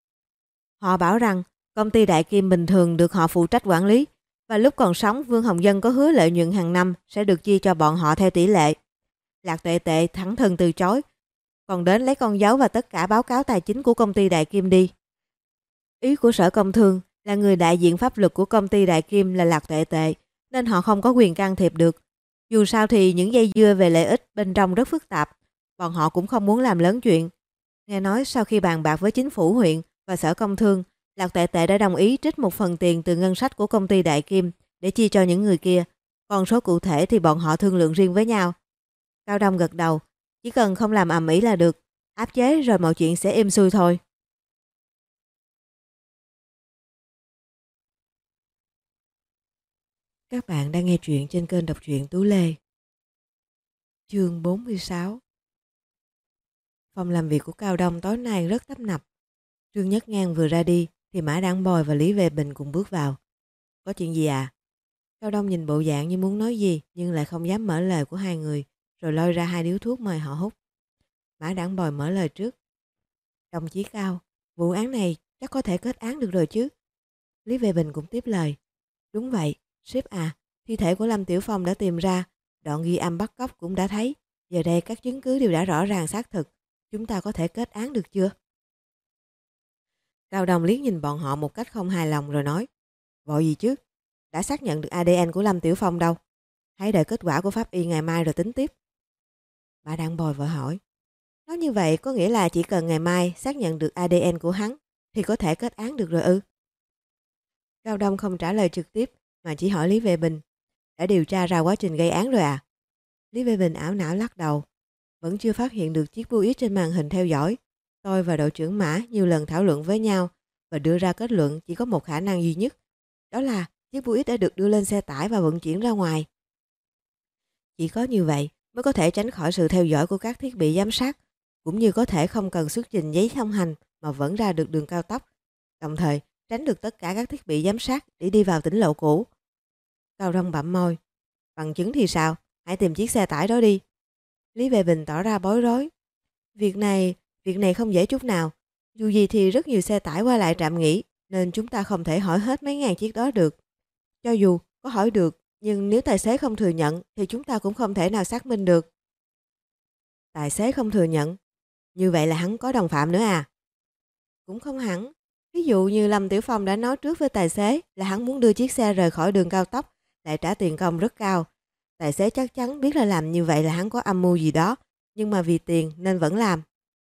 Họ bảo rằng, công ty Đại Kim bình thường được họ phụ trách quản lý, và lúc còn sống Vương Hồng Dân có hứa lợi nhuận hàng năm sẽ được chia cho bọn họ theo tỷ lệ. Lạc Tuệ Tệ thẳng thừng từ chối, còn đến lấy con dấu và tất cả báo cáo tài chính của công ty Đại Kim đi. Ý của sở công thương là người đại diện pháp luật của công ty Đại Kim là Lạc Tuệ Tệ, nên họ không có quyền can thiệp được. Dù sao thì những dây dưa về lợi ích bên trong rất phức tạp, bọn họ cũng không muốn làm lớn chuyện. Nghe nói sau khi bàn bạc với chính phủ huyện và sở công thương, Lạc Tuệ Tệ đã đồng ý trích một phần tiền từ ngân sách của công ty Đại Kim để chia cho những người kia, còn số cụ thể thì bọn họ thương lượng riêng với nhau. Cao Đông gật đầu, chỉ cần không làm ầm ĩ là được, áp chế rồi mọi chuyện sẽ êm xuôi thôi. Các bạn đang nghe truyện trên kênh đọc truyện Tú Lê. Chương bốn mươi sáu. Phòng làm việc của Cao Đông tối nay rất tấp nập. Trương Nhất Ngang vừa ra đi thì Mã Đản Bồi và Lý Vệ Bình cùng bước vào. Có chuyện gì à? Cao Đông nhìn bộ dạng như muốn nói gì nhưng lại không dám mở lời của hai người, rồi lôi ra hai điếu thuốc mời họ hút. Mã Đản Bồi mở lời trước. Đồng chí Cao, vụ án này chắc có thể kết án được rồi chứ? Lý Vệ Bình cũng tiếp lời. Đúng vậy, sếp à, thi thể của Lâm Tiểu Phong đã tìm ra, đoạn ghi âm bắt cóc cũng đã thấy. Giờ đây các chứng cứ đều đã rõ ràng xác thực. Chúng ta có thể kết án được chưa? Cao Đông liếc nhìn bọn họ một cách không hài lòng rồi nói. Vội gì chứ? Đã xác nhận được a đê en của Lâm Tiểu Phong đâu? Hãy đợi kết quả của pháp y ngày mai rồi tính tiếp. Bà Đặng Bồi vợ hỏi. Nói như vậy có nghĩa là chỉ cần ngày mai xác nhận được a đê en của hắn thì có thể kết án được rồi ư? Cao Đông không trả lời trực tiếp mà chỉ hỏi Lý Vệ Bình. Đã điều tra ra quá trình gây án rồi à? Lý Vệ Bình ảo não lắc đầu. Vẫn chưa phát hiện được chiếc Buick trên màn hình theo dõi. Tôi và đội trưởng Mã nhiều lần thảo luận với nhau và đưa ra kết luận chỉ có một khả năng duy nhất đó là chiếc Buick đã được đưa lên xe tải và vận chuyển ra ngoài. Chỉ có như vậy mới có thể tránh khỏi sự theo dõi của các thiết bị giám sát, cũng như có thể không cần xuất trình giấy thông hành mà vẫn ra được đường cao tốc, đồng thời tránh được tất cả các thiết bị giám sát để đi vào tỉnh lộ cũ. Cao Đông bặm môi. Bằng chứng thì sao? Hãy tìm chiếc xe tải đó đi. Lý Vệ Bình tỏ ra bối rối. Việc này, việc này không dễ chút nào. Dù gì thì rất nhiều xe tải qua lại trạm nghỉ, nên chúng ta không thể hỏi hết mấy ngàn chiếc đó được. Cho dù có hỏi được, nhưng nếu tài xế không thừa nhận thì chúng ta cũng không thể nào xác minh được. Tài xế không thừa nhận? Như vậy là hắn có đồng phạm nữa à? Cũng không hẳn. Ví dụ như Lâm Tiểu Phong đã nói trước với tài xế là hắn muốn đưa chiếc xe rời khỏi đường cao tốc, lại trả tiền công rất cao. Tài xế chắc chắn biết là làm như vậy là hắn có âm mưu gì đó, nhưng mà vì tiền nên vẫn làm.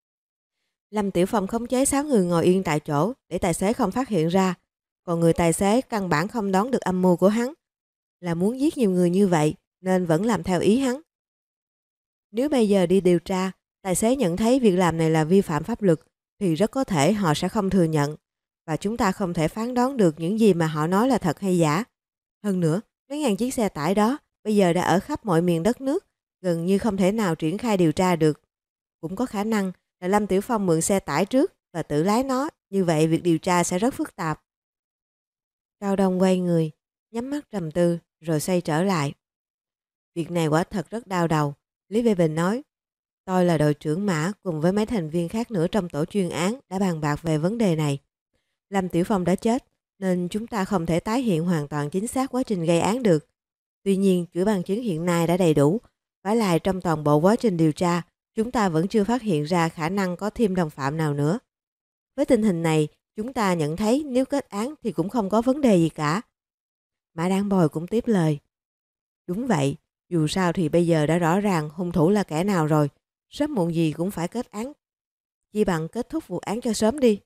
Lâm Tiểu Phong khống chế sáu người ngồi yên tại chỗ để tài xế không phát hiện ra, còn người tài xế căn bản không đoán được âm mưu của hắn, là muốn giết nhiều người như vậy nên vẫn làm theo ý hắn. Nếu bây giờ đi điều tra, tài xế nhận thấy việc làm này là vi phạm pháp luật thì rất có thể họ sẽ không thừa nhận, và chúng ta không thể phán đoán được những gì mà họ nói là thật hay giả. Hơn nữa, mấy ngàn chiếc xe tải đó bây giờ đã ở khắp mọi miền đất nước, gần như không thể nào triển khai điều tra được. Cũng có khả năng là Lâm Tiểu Phong mượn xe tải trước và tự lái nó, như vậy việc điều tra sẽ rất phức tạp. Cao Đông quay người, nhắm mắt trầm tư rồi xoay trở lại. Việc này quả thật rất đau đầu. Lý Vệ Bình nói, tôi là đội trưởng Mã cùng với mấy thành viên khác nữa trong tổ chuyên án đã bàn bạc về vấn đề này. Lâm Tiểu Phong đã chết nên chúng ta không thể tái hiện hoàn toàn chính xác quá trình gây án được. Tuy nhiên, chuỗi bằng chứng hiện nay đã đầy đủ. Phải lại trong toàn bộ quá trình điều tra, chúng ta vẫn chưa phát hiện ra khả năng có thêm đồng phạm nào nữa. Với tình hình này, chúng ta nhận thấy nếu kết án thì cũng không có vấn đề gì cả. Mã Đản Bồi cũng tiếp lời. Đúng vậy, dù sao thì bây giờ đã rõ ràng hung thủ là kẻ nào rồi, sớm muộn gì cũng phải kết án. Chỉ bằng kết thúc vụ án cho sớm đi.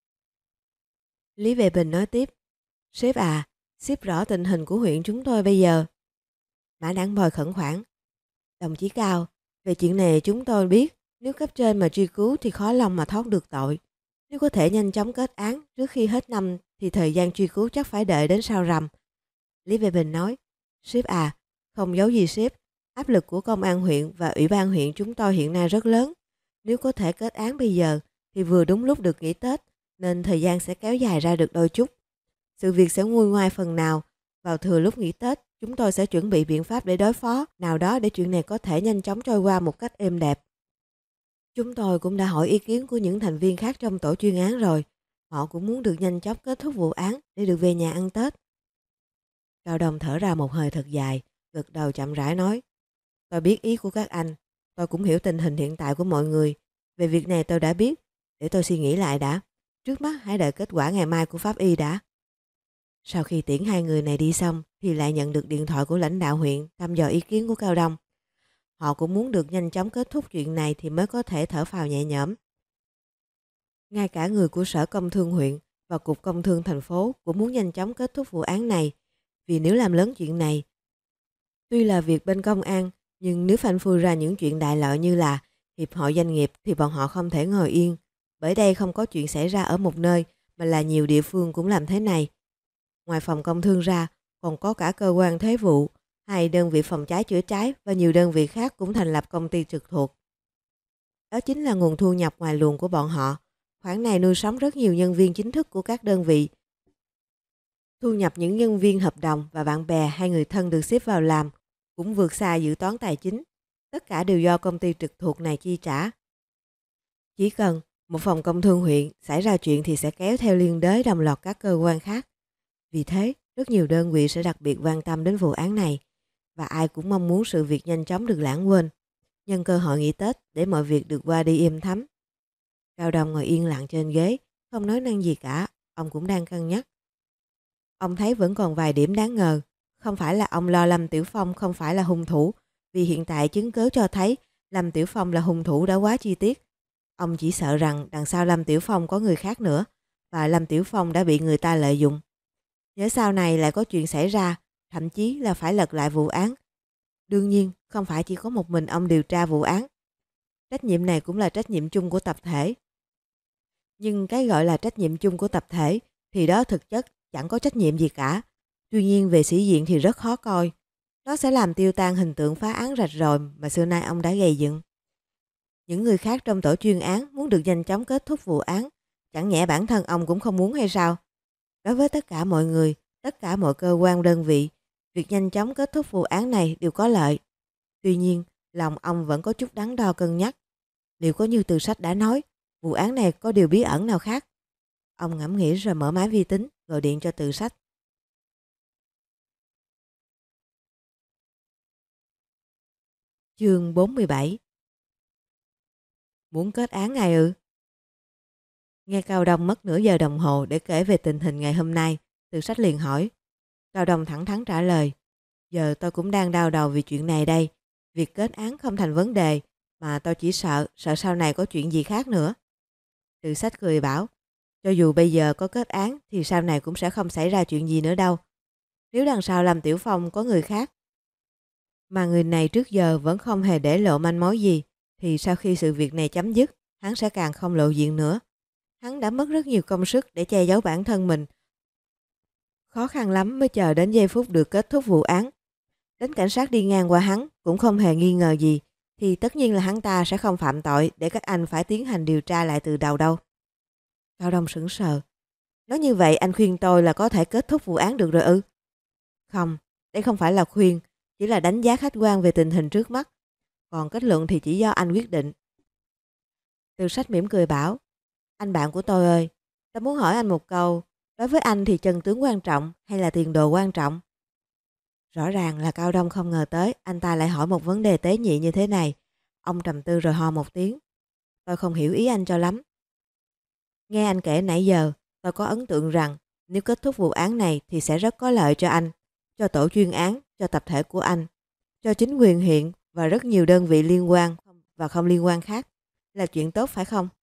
Lý Vệ Bình nói tiếp, sếp à, sếp rõ tình hình của huyện chúng tôi bây giờ. Mã Đản Bồi khẩn khoản, đồng chí Cao, về chuyện này chúng tôi biết, nếu cấp trên mà truy cứu thì khó lòng mà thoát được tội. Nếu có thể nhanh chóng kết án trước khi hết năm thì thời gian truy cứu chắc phải đợi đến sau rằm. Lý Vệ Bình nói, sếp à, không giấu gì sếp, áp lực của công an huyện và ủy ban huyện chúng tôi hiện nay rất lớn. Nếu có thể kết án bây giờ thì vừa đúng lúc được nghỉ Tết, nên thời gian sẽ kéo dài ra được đôi chút. Sự việc sẽ nguôi ngoai phần nào. Vào thừa lúc nghỉ Tết, chúng tôi sẽ chuẩn bị biện pháp để đối phó nào đó để chuyện này có thể nhanh chóng trôi qua một cách êm đẹp. Chúng tôi cũng đã hỏi ý kiến của những thành viên khác trong tổ chuyên án rồi. Họ cũng muốn được nhanh chóng kết thúc vụ án để được về nhà ăn Tết. Cao Đông thở ra một hơi thật dài, gật đầu chậm rãi nói, tôi biết ý của các anh, tôi cũng hiểu tình hình hiện tại của mọi người. Về việc này tôi đã biết, để tôi suy nghĩ lại đã. Trước mắt hãy đợi kết quả ngày mai của pháp y đã. Sau khi tiễn hai người này đi xong thì lại nhận được điện thoại của lãnh đạo huyện thăm dò ý kiến của Cao Đông. Họ cũng muốn được nhanh chóng kết thúc chuyện này thì mới có thể thở phào nhẹ nhõm. Ngay cả người của Sở Công Thương huyện và Cục Công Thương thành phố cũng muốn nhanh chóng kết thúc vụ án này, vì nếu làm lớn chuyện này, tuy là việc bên công an, nhưng nếu phanh phui ra những chuyện đại loại như là hiệp hội doanh nghiệp thì bọn họ không thể ngồi yên, bởi đây không có chuyện xảy ra ở một nơi mà là nhiều địa phương cũng làm thế này. Ngoài phòng công thương ra, còn có cả cơ quan thuế vụ, hai đơn vị phòng cháy chữa cháy và nhiều đơn vị khác cũng thành lập công ty trực thuộc. Đó chính là nguồn thu nhập ngoài luồng của bọn họ. Khoản này nuôi sống rất nhiều nhân viên chính thức của các đơn vị. Thu nhập những nhân viên hợp đồng và bạn bè hay người thân được xếp vào làm cũng vượt xa dự toán tài chính. Tất cả đều do công ty trực thuộc này chi trả. Chỉ cần một phòng công thương huyện xảy ra chuyện thì sẽ kéo theo liên đới đồng loạt các cơ quan khác. Vì thế, rất nhiều đơn vị sẽ đặc biệt quan tâm đến vụ án này và ai cũng mong muốn sự việc nhanh chóng được lãng quên, nhân cơ hội nghỉ Tết để mọi việc được qua đi êm thấm. Cao Đông ngồi yên lặng trên ghế, không nói năng gì cả, ông cũng đang cân nhắc. Ông thấy vẫn còn vài điểm đáng ngờ, không phải là ông lo Lâm Tiểu Phong không phải là hung thủ, vì hiện tại chứng cứ cho thấy Lâm Tiểu Phong là hung thủ đã quá chi tiết. Ông chỉ sợ rằng đằng sau Lâm Tiểu Phong có người khác nữa và Lâm Tiểu Phong đã bị người ta lợi dụng. Nhớ sau này lại có chuyện xảy ra, thậm chí là phải lật lại vụ án. Đương nhiên, không phải chỉ có một mình ông điều tra vụ án. Trách nhiệm này cũng là trách nhiệm chung của tập thể. Nhưng cái gọi là trách nhiệm chung của tập thể thì đó thực chất chẳng có trách nhiệm gì cả, Tuy nhiên về sĩ diện thì rất khó coi. Nó sẽ làm tiêu tan hình tượng phá án rạch ròi mà xưa nay ông đã gây dựng. Những người khác trong tổ chuyên án muốn được nhanh chóng kết thúc vụ án, chẳng nhẽ bản thân ông cũng không muốn hay sao? Đối với tất cả mọi người, tất cả mọi cơ quan đơn vị, việc nhanh chóng kết thúc vụ án này đều có lợi. Tuy nhiên, lòng ông vẫn có chút đắn đo cân nhắc. Liệu có như Từ Sách đã nói, vụ án này có điều bí ẩn nào khác? Ông ngẫm nghĩ rồi mở máy vi tính, gọi điện cho Từ Sách. Chương bốn mươi bảy. Muốn kết án ngay ư? Nghe Cao Đông mất nửa giờ đồng hồ để kể về tình hình ngày hôm nay, Từ Sách liền hỏi. Cao Đông thẳng thắn trả lời. Giờ tôi cũng đang đau đầu vì chuyện này đây. Việc kết án không thành vấn đề, mà tôi chỉ sợ, sợ sau này có chuyện gì khác nữa. Từ Sách cười bảo, cho dù bây giờ có kết án thì sau này cũng sẽ không xảy ra chuyện gì nữa đâu. Nếu đằng sau Lâm Tiểu Phong có người khác, mà người này trước giờ vẫn không hề để lộ manh mối gì, thì sau khi sự việc này chấm dứt, hắn sẽ càng không lộ diện nữa. Hắn đã mất rất nhiều công sức để che giấu bản thân mình. Khó khăn lắm mới chờ đến giây phút được kết thúc vụ án. Đến cảnh sát đi ngang qua hắn cũng không hề nghi ngờ gì, thì tất nhiên là hắn ta sẽ không phạm tội để các anh phải tiến hành điều tra lại từ đầu đâu. Cao Đông sững sờ. Nói như vậy anh khuyên tôi là có thể kết thúc vụ án được rồi ư? Không, đây không phải là khuyên, chỉ là đánh giá khách quan về tình hình trước mắt. Còn kết luận thì chỉ do anh quyết định. Từ Sách mỉm cười bảo, anh bạn của tôi ơi, tôi muốn hỏi anh một câu, đối với anh thì chân tướng quan trọng hay là tiền đồ quan trọng? Rõ ràng là Cao Đông không ngờ tới anh ta lại hỏi một vấn đề tế nhị như thế này. Ông trầm tư rồi ho một tiếng. Tôi không hiểu ý anh cho lắm. Nghe anh kể nãy giờ, tôi có ấn tượng rằng nếu kết thúc vụ án này thì sẽ rất có lợi cho anh, cho tổ chuyên án, cho tập thể của anh, cho chính quyền huyện và rất nhiều đơn vị liên quan và không liên quan khác. Là chuyện tốt phải không?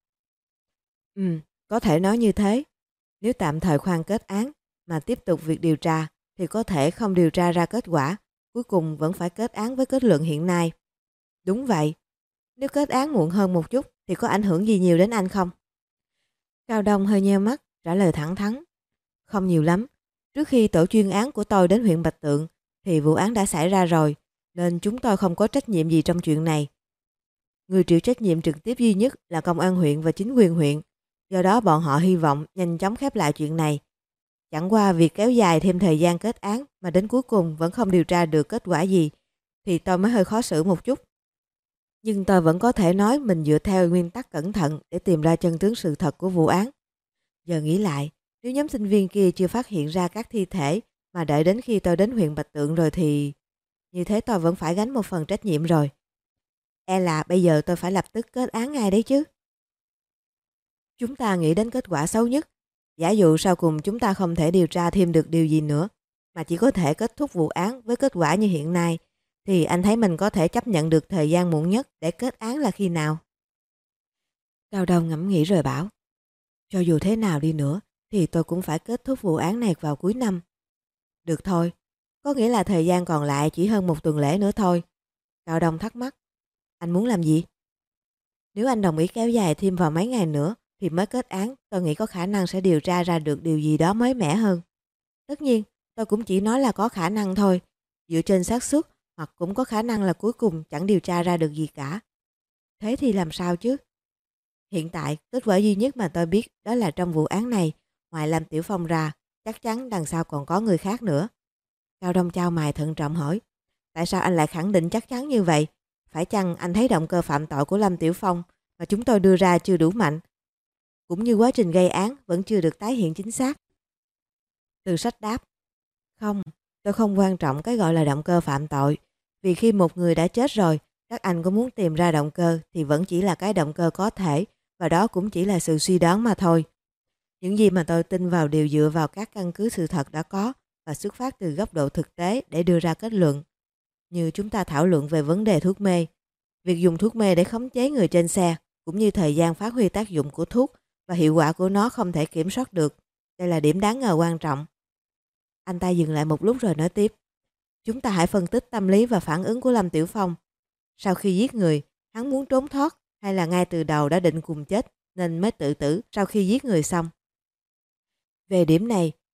Ừ, có thể nói như thế. Nếu tạm thời khoan kết án mà tiếp tục việc điều tra thì có thể không điều tra ra kết quả, cuối cùng vẫn phải kết án với kết luận hiện nay. Đúng vậy. Nếu kết án muộn hơn một chút thì có ảnh hưởng gì nhiều đến anh không? Cao Đông hơi nheo mắt, trả lời thẳng thắn. Không nhiều lắm. Trước khi tổ chuyên án của tôi đến huyện Bạch Tượng thì vụ án đã xảy ra rồi, nên chúng tôi không có trách nhiệm gì trong chuyện này. Người chịu trách nhiệm trực tiếp duy nhất là công an huyện và chính quyền huyện. Do đó bọn họ hy vọng nhanh chóng khép lại chuyện này. Chẳng qua việc kéo dài thêm thời gian kết án mà đến cuối cùng vẫn không điều tra được kết quả gì thì tôi mới hơi khó xử một chút. Nhưng tôi vẫn có thể nói mình dựa theo nguyên tắc cẩn thận để tìm ra chân tướng sự thật của vụ án. Giờ nghĩ lại, nếu nhóm sinh viên kia chưa phát hiện ra các thi thể mà đợi đến khi tôi đến huyện Bạch Tượng rồi thì... Như thế tôi vẫn phải gánh một phần trách nhiệm rồi. E là bây giờ tôi phải lập tức kết án ngay đấy chứ. Chúng ta nghĩ đến kết quả xấu nhất. Giả dụ sau cùng chúng ta không thể điều tra thêm được điều gì nữa, mà chỉ có thể kết thúc vụ án với kết quả như hiện nay, thì anh thấy mình có thể chấp nhận được thời gian muộn nhất để kết án là khi nào? Cao Đông ngẫm nghĩ rồi bảo, cho dù thế nào đi nữa thì tôi cũng phải kết thúc vụ án này vào cuối năm. Được thôi, có nghĩa là thời gian còn lại chỉ hơn một tuần lễ nữa thôi. Cao Đông thắc mắc, anh muốn làm gì? Nếu anh đồng ý kéo dài thêm vào mấy ngày nữa thì mới kết án, tôi nghĩ có khả năng sẽ điều tra ra được điều gì đó mới mẻ hơn. Tất nhiên, tôi cũng chỉ nói là có khả năng thôi, dựa trên xác suất, hoặc cũng có khả năng là cuối cùng chẳng điều tra ra được gì cả. Thế thì làm sao chứ? Hiện tại, kết quả duy nhất mà tôi biết đó là trong vụ án này, ngoài Lâm Tiểu Phong ra, chắc chắn đằng sau còn có người khác nữa. Cao Đông chau mày thận trọng hỏi, tại sao anh lại khẳng định chắc chắn như vậy? Phải chăng anh thấy động cơ phạm tội của Lâm Tiểu Phong mà chúng tôi đưa ra chưa đủ mạnh? Cũng như quá trình gây án vẫn chưa được tái hiện chính xác. Từ Sách đáp, không, tôi không quan trọng cái gọi là động cơ phạm tội. Vì khi một người đã chết rồi, các anh có muốn tìm ra động cơ thì vẫn chỉ là cái động cơ có thể, và đó cũng chỉ là sự suy đoán mà thôi. Những gì mà tôi tin vào đều dựa vào các căn cứ sự thật đã có và xuất phát từ góc độ thực tế để đưa ra kết luận. Như chúng ta thảo luận về vấn đề thuốc mê, việc dùng thuốc mê để khống chế người trên xe, cũng như thời gian phát huy tác dụng của thuốc và hiệu quả của nó không thể kiểm soát được. Đây là điểm đáng ngờ quan trọng. Anh ta dừng lại một lúc rồi nói tiếp. Chúng ta hãy phân tích tâm lý và phản ứng của Lâm Tiểu Phong. Sau khi giết người, hắn muốn trốn thoát hay là ngay từ đầu đã định cùng chết nên mới tự tử sau khi giết người xong? Về điểm này,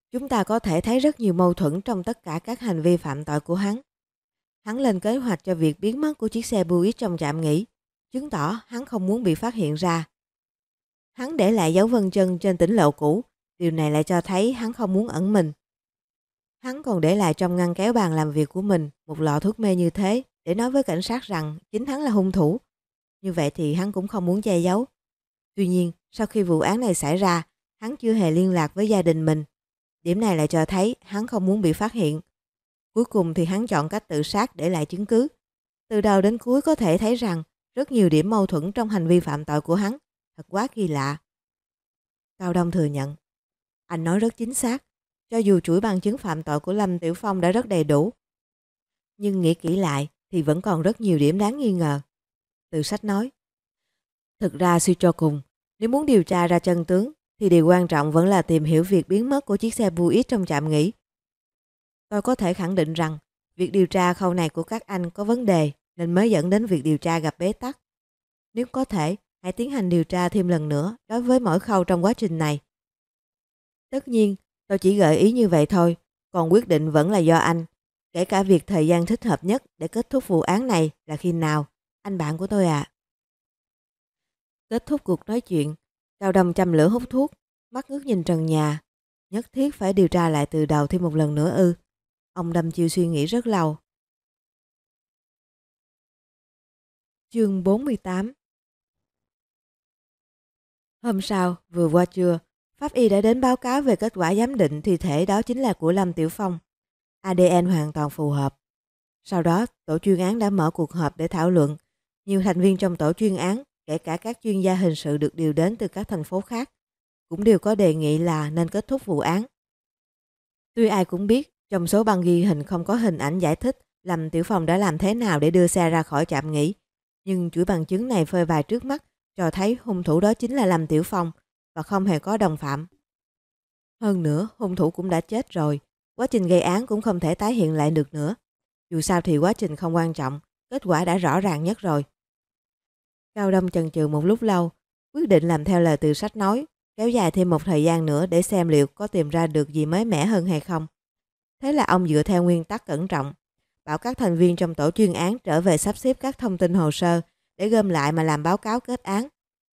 Chúng ta có thể thấy rất nhiều mâu thuẫn trong tất cả các hành vi phạm tội của hắn. Hắn lên kế hoạch cho việc biến mất của chiếc xe Buick trong trạm nghỉ, chứng tỏ hắn không muốn bị phát hiện ra. Hắn để lại dấu vân chân trên tỉnh lộ cũ, điều này lại cho thấy hắn không muốn ẩn mình. Hắn còn để lại trong ngăn kéo bàn làm việc của mình một lọ thuốc mê như thế để nói với cảnh sát rằng chính hắn là hung thủ. Như vậy thì hắn cũng không muốn che giấu. Tuy nhiên, sau khi vụ án này xảy ra, hắn chưa hề liên lạc với gia đình mình. Điểm này lại cho thấy hắn không muốn bị phát hiện. Cuối cùng thì hắn chọn cách tự sát để lại chứng cứ. Từ đầu đến cuối có thể thấy rằng rất nhiều điểm mâu thuẫn trong hành vi phạm tội của hắn. Thật quá kỳ lạ. Cao Đông thừa nhận. Anh nói rất chính xác. Cho dù chuỗi bằng chứng phạm tội của Lâm Tiểu Phong đã rất đầy đủ, nhưng nghĩ kỹ lại thì vẫn còn rất nhiều điểm đáng nghi ngờ. Từ sách nói. Thực ra suy cho cùng, nếu muốn điều tra ra chân tướng thì điều quan trọng vẫn là tìm hiểu việc biến mất của chiếc xe Buick trong trạm nghỉ. Tôi có thể khẳng định rằng việc điều tra khâu này của các anh có vấn đề nên mới dẫn đến việc điều tra gặp bế tắc. Nếu có thể, hãy tiến hành điều tra thêm lần nữa đối với mỗi khâu trong quá trình này. Tất nhiên, tôi chỉ gợi ý như vậy thôi, còn quyết định vẫn là do anh. Kể cả việc thời gian thích hợp nhất để kết thúc vụ án này là khi nào, anh bạn của tôi ạ. À. Kết thúc cuộc nói chuyện, Cao Đông châm lửa hút thuốc, mắt ngước nhìn trần nhà. Nhất thiết phải điều tra lại từ đầu thêm một lần nữa ư. Ông đâm chiêu suy nghĩ rất lâu. Chương bốn mươi tám. Hôm sau, vừa qua trưa, pháp y đã đến báo cáo về kết quả giám định thi thể đó chính là của Lâm Tiểu Phong. a đê en hoàn toàn phù hợp. Sau đó, tổ chuyên án đã mở cuộc họp để thảo luận. Nhiều thành viên trong tổ chuyên án, kể cả các chuyên gia hình sự được điều đến từ các thành phố khác, cũng đều có đề nghị là nên kết thúc vụ án. Tuy ai cũng biết, trong số băng ghi hình không có hình ảnh giải thích Lâm Tiểu Phong đã làm thế nào để đưa xe ra khỏi trạm nghỉ, nhưng chuỗi bằng chứng này phơi bày trước mắt cho thấy hung thủ đó chính là Lâm Tiểu Phong và không hề có đồng phạm. Hơn nữa, hung thủ cũng đã chết rồi, quá trình gây án cũng không thể tái hiện lại được nữa. Dù sao thì quá trình không quan trọng, kết quả đã rõ ràng nhất rồi. Cao Đông chần chừ một lúc lâu, quyết định làm theo lời từ sách nói, kéo dài thêm một thời gian nữa để xem liệu có tìm ra được gì mới mẻ hơn hay không. Thế là ông dựa theo nguyên tắc cẩn trọng, bảo các thành viên trong tổ chuyên án trở về sắp xếp các thông tin hồ sơ để gom lại mà làm báo cáo kết án.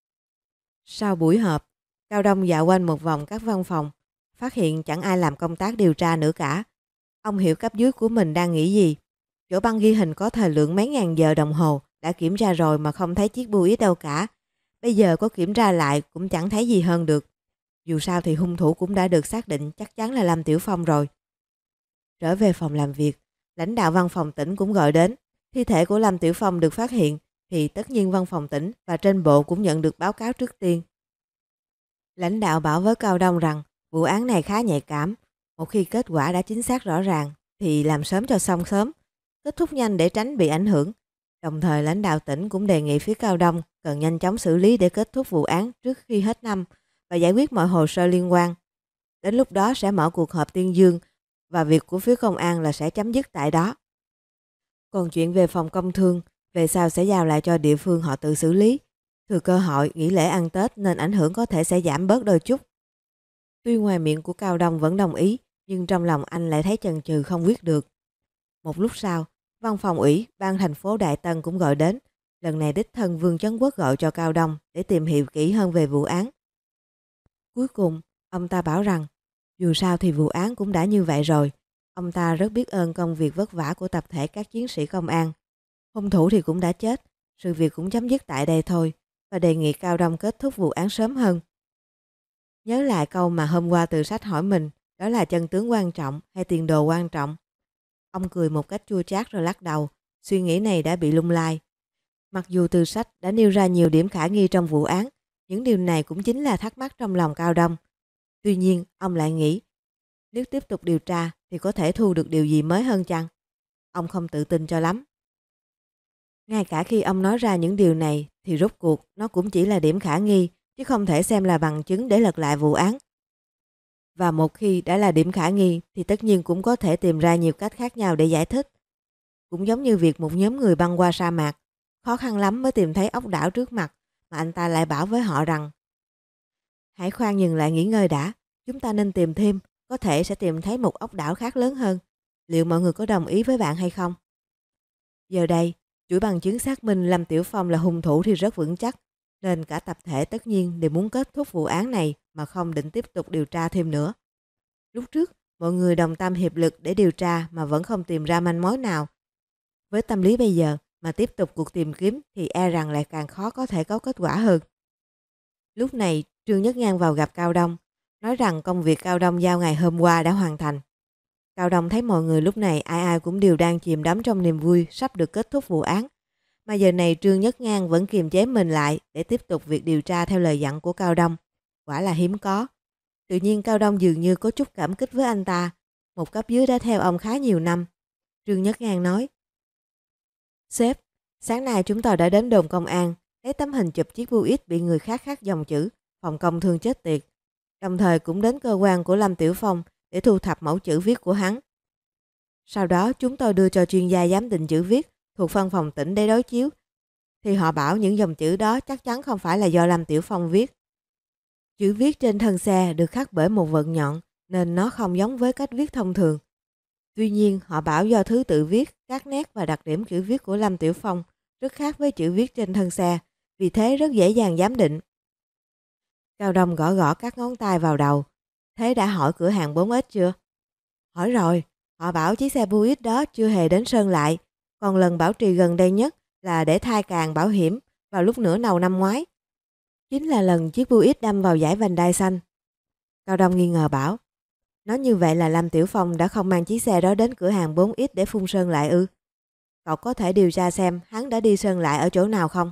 Sau buổi họp, Cao Đông dạo quanh một vòng các văn phòng, phát hiện chẳng ai làm công tác điều tra nữa cả. Ông hiểu cấp dưới của mình đang nghĩ gì. Chỗ băng ghi hình có thời lượng mấy ngàn giờ đồng hồ đã kiểm tra rồi mà không thấy chiếc Buick đâu cả. Bây giờ có kiểm tra lại cũng chẳng thấy gì hơn được. Dù sao thì hung thủ cũng đã được xác định chắc chắn là Lâm Tiểu Phong rồi. Trở về phòng làm việc, lãnh đạo văn phòng tỉnh cũng gọi đến. Thi thể của Lâm Tiểu Phong được phát hiện thì tất nhiên văn phòng tỉnh và trên bộ cũng nhận được báo cáo trước tiên. Lãnh đạo bảo với Cao Đông rằng vụ án này khá nhạy cảm. Một khi kết quả đã chính xác rõ ràng thì làm sớm cho xong sớm, kết thúc nhanh để tránh bị ảnh hưởng. Đồng thời lãnh đạo tỉnh cũng đề nghị phía Cao Đông cần nhanh chóng xử lý để kết thúc vụ án trước khi hết năm và giải quyết mọi hồ sơ liên quan. Đến lúc đó sẽ mở cuộc họp tuyên dương và việc của phía công an là sẽ chấm dứt tại đó. Còn chuyện về phòng công thương, về sau sẽ giao lại cho địa phương họ tự xử lý. Thừa cơ hội nghỉ lễ ăn Tết nên ảnh hưởng có thể sẽ giảm bớt đôi chút. Tuy ngoài miệng của Cao Đông vẫn đồng ý, nhưng trong lòng anh lại thấy chần chừ không quyết được. Một lúc sau, văn phòng ủy ban thành phố Đại Tân cũng gọi đến. Lần này đích thân Vương Chấn Quốc gọi cho Cao Đông để tìm hiểu kỹ hơn về vụ án. Cuối cùng, ông ta bảo rằng dù sao thì vụ án cũng đã như vậy rồi. Ông ta rất biết ơn công việc vất vả của tập thể các chiến sĩ công an. Hung thủ thì cũng đã chết, sự việc cũng chấm dứt tại đây thôi và đề nghị Cao Đông kết thúc vụ án sớm hơn. Nhớ lại câu mà hôm qua Từ Sách hỏi mình, đó là chân tướng quan trọng hay tiền đồ quan trọng. Ông cười một cách chua chát rồi lắc đầu, suy nghĩ này đã bị lung lay. Mặc dù Từ Sách đã nêu ra nhiều điểm khả nghi trong vụ án, những điều này cũng chính là thắc mắc trong lòng Cao Đông. Tuy nhiên, ông lại nghĩ, nếu tiếp tục điều tra thì có thể thu được điều gì mới hơn chăng? Ông không tự tin cho lắm. Ngay cả khi ông nói ra những điều này thì rốt cuộc nó cũng chỉ là điểm khả nghi, chứ không thể xem là bằng chứng để lật lại vụ án. Và một khi đã là điểm khả nghi thì tất nhiên cũng có thể tìm ra nhiều cách khác nhau để giải thích. Cũng giống như việc một nhóm người băng qua sa mạc, khó khăn lắm mới tìm thấy ốc đảo trước mặt mà anh ta lại bảo với họ rằng hãy khoan dừng lại nghỉ ngơi đã, chúng ta nên tìm thêm, có thể sẽ tìm thấy một ốc đảo khác lớn hơn. Liệu mọi người có đồng ý với bạn hay không? Giờ đây, chuỗi bằng chứng xác minh Lâm Tiểu Phong là hung thủ thì rất vững chắc, nên cả tập thể tất nhiên đều muốn kết thúc vụ án này mà không định tiếp tục điều tra thêm nữa. Lúc trước, mọi người đồng tâm hiệp lực để điều tra mà vẫn không tìm ra manh mối nào. Với tâm lý bây giờ mà tiếp tục cuộc tìm kiếm thì e rằng lại càng khó có thể có kết quả hơn. Lúc này, Trương Nhất Ngang vào gặp Cao Đông, nói rằng công việc Cao Đông giao ngày hôm qua đã hoàn thành. Cao Đông thấy mọi người lúc này ai ai cũng đều đang chìm đắm trong niềm vui sắp được kết thúc vụ án. Mà giờ này Trương Nhất Ngang vẫn kiềm chế mình lại để tiếp tục việc điều tra theo lời dặn của Cao Đông. Quả là hiếm có. Tự nhiên Cao Đông dường như có chút cảm kích với anh ta. Một cấp dưới đã theo ông khá nhiều năm. Trương Nhất Ngang nói: Sếp, sáng nay chúng tôi đã đến đồn công an, lấy tấm hình chụp chiếc bưu ít bị người khác khắc dòng chữ phòng công thương chết tiệt. Đồng thời cũng đến cơ quan của Lâm Tiểu Phong để thu thập mẫu chữ viết của hắn. Sau đó chúng tôi đưa cho chuyên gia giám định chữ viết thuộc văn phòng tỉnh để đối chiếu. Thì họ bảo những dòng chữ đó chắc chắn không phải là do Lâm Tiểu Phong viết. Chữ viết trên thân xe được khắc bởi một vật nhọn nên nó không giống với cách viết thông thường. Tuy nhiên họ bảo do thứ tự viết, các nét và đặc điểm chữ viết của Lâm Tiểu Phong rất khác với chữ viết trên thân xe, vì thế rất dễ dàng giám định. Cao Đông gõ gõ các ngón tay vào đầu. Thế đã hỏi cửa hàng bốn ích chưa? Hỏi rồi, họ bảo chiếc xe Buick đó chưa hề đến sơn lại, còn lần bảo trì gần đây nhất là để thay càng bảo hiểm vào lúc nửa đầu năm ngoái. Chính là lần chiếc Buick đâm vào dải vành đai xanh. Cao Đông nghi ngờ bảo, nói như vậy là Lâm Tiểu Phong đã không mang chiếc xe đó đến cửa hàng bốn ích để phun sơn lại ư? Cậu có thể điều tra xem hắn đã đi sơn lại ở chỗ nào không?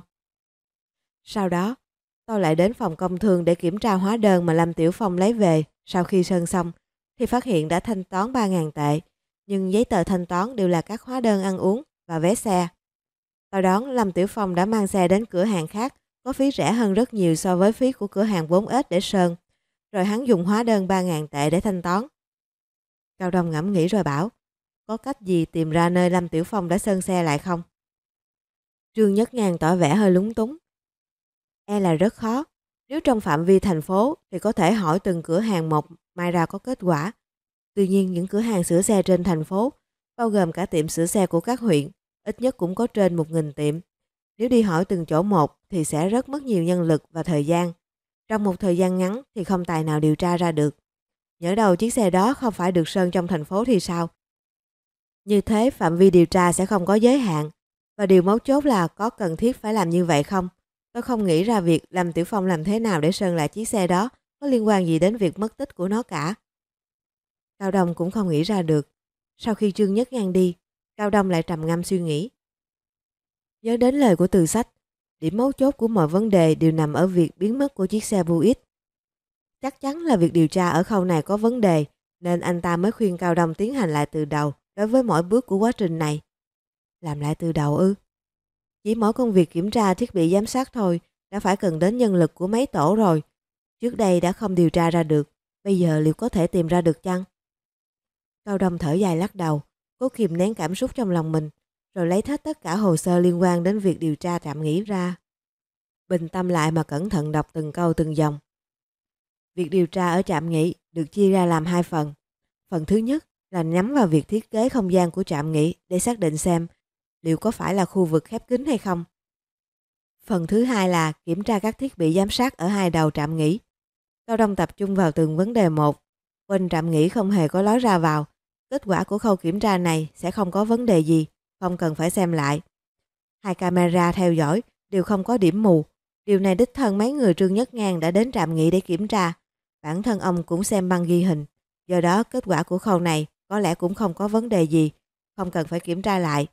Sau đó, tôi lại đến phòng công thương để kiểm tra hóa đơn mà Lâm Tiểu Phong lấy về sau khi sơn xong, thì phát hiện đã thanh toán ba nghìn tệ, nhưng giấy tờ thanh toán đều là các hóa đơn ăn uống và vé xe. Tôi đoán Lâm Tiểu Phong đã mang xe đến cửa hàng khác có phí rẻ hơn rất nhiều so với phí của cửa hàng bốn ích để sơn, rồi hắn dùng hóa đơn ba nghìn tệ để thanh toán. Cao Đông ngẫm nghĩ rồi bảo, có cách gì tìm ra nơi Lâm Tiểu Phong đã sơn xe lại không? Trương Nhất Ngang tỏ vẻ hơi lúng túng. E là rất khó. Nếu trong phạm vi thành phố thì có thể hỏi từng cửa hàng một, mai ra có kết quả. Tuy nhiên những cửa hàng sửa xe trên thành phố, bao gồm cả tiệm sửa xe của các huyện, ít nhất cũng có trên một nghìn tiệm. Nếu đi hỏi từng chỗ một thì sẽ rất mất nhiều nhân lực và thời gian. Trong một thời gian ngắn thì không tài nào điều tra ra được. Nhỡ đầu chiếc xe đó không phải được sơn trong thành phố thì sao? Như thế phạm vi điều tra sẽ không có giới hạn. Và điều mấu chốt là có cần thiết phải làm như vậy không? Tôi không nghĩ ra việc Lâm Tiểu Phong làm thế nào để sơn lại chiếc xe đó có liên quan gì đến việc mất tích của nó cả. Cao Đông cũng không nghĩ ra được. Sau khi Trương Nhất Ngang đi, Cao Đông lại trầm ngâm suy nghĩ. Nhớ đến lời của Từ Sách, điểm mấu chốt của mọi vấn đề đều nằm ở việc biến mất của chiếc xe Buick. Chắc chắn là việc điều tra ở khâu này có vấn đề, nên anh ta mới khuyên Cao Đông tiến hành lại từ đầu đối với mỗi bước của quá trình này. Làm lại từ đầu ư? Chỉ mỗi công việc kiểm tra thiết bị giám sát thôi đã phải cần đến nhân lực của mấy tổ rồi. Trước đây đã không điều tra ra được, bây giờ liệu có thể tìm ra được chăng? Cao Đông thở dài lắc đầu, cố kìm nén cảm xúc trong lòng mình, rồi lấy hết tất cả hồ sơ liên quan đến việc điều tra Trạm Nghĩ ra. Bình tâm lại mà cẩn thận đọc từng câu từng dòng. Việc điều tra ở Trạm Nghĩ được chia ra làm hai phần. Phần thứ nhất là nhắm vào việc thiết kế không gian của Trạm Nghĩ để xác định xem liệu có phải là khu vực khép kín hay không. Phần thứ hai là kiểm tra các thiết bị giám sát ở hai đầu Trạm Nghĩ. Cao Đông tập trung vào từng vấn đề một. Quanh Trạm Nghĩ không hề có lối ra vào. Kết quả của khâu kiểm tra này sẽ không có vấn đề gì, không cần phải xem lại. Hai camera theo dõi đều không có điểm mù. Điều này đích thân mấy người Trương Nhất Ngang đã đến Trạm Nghĩ để kiểm tra. Bản thân ông cũng xem băng ghi hình. Do đó kết quả của khâu này có lẽ cũng không có vấn đề gì, không cần phải kiểm tra lại.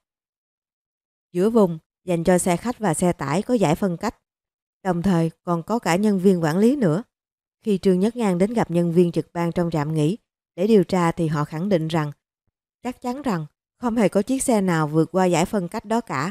Giữa vùng dành cho xe khách và xe tải có dải phân cách, đồng thời còn có cả nhân viên quản lý nữa. Khi Trương Nhất Ngang đến gặp nhân viên trực ban trong Trạm Nghĩ để điều tra thì họ khẳng định rằng chắc chắn rằng không hề có chiếc xe nào vượt qua dải phân cách đó cả.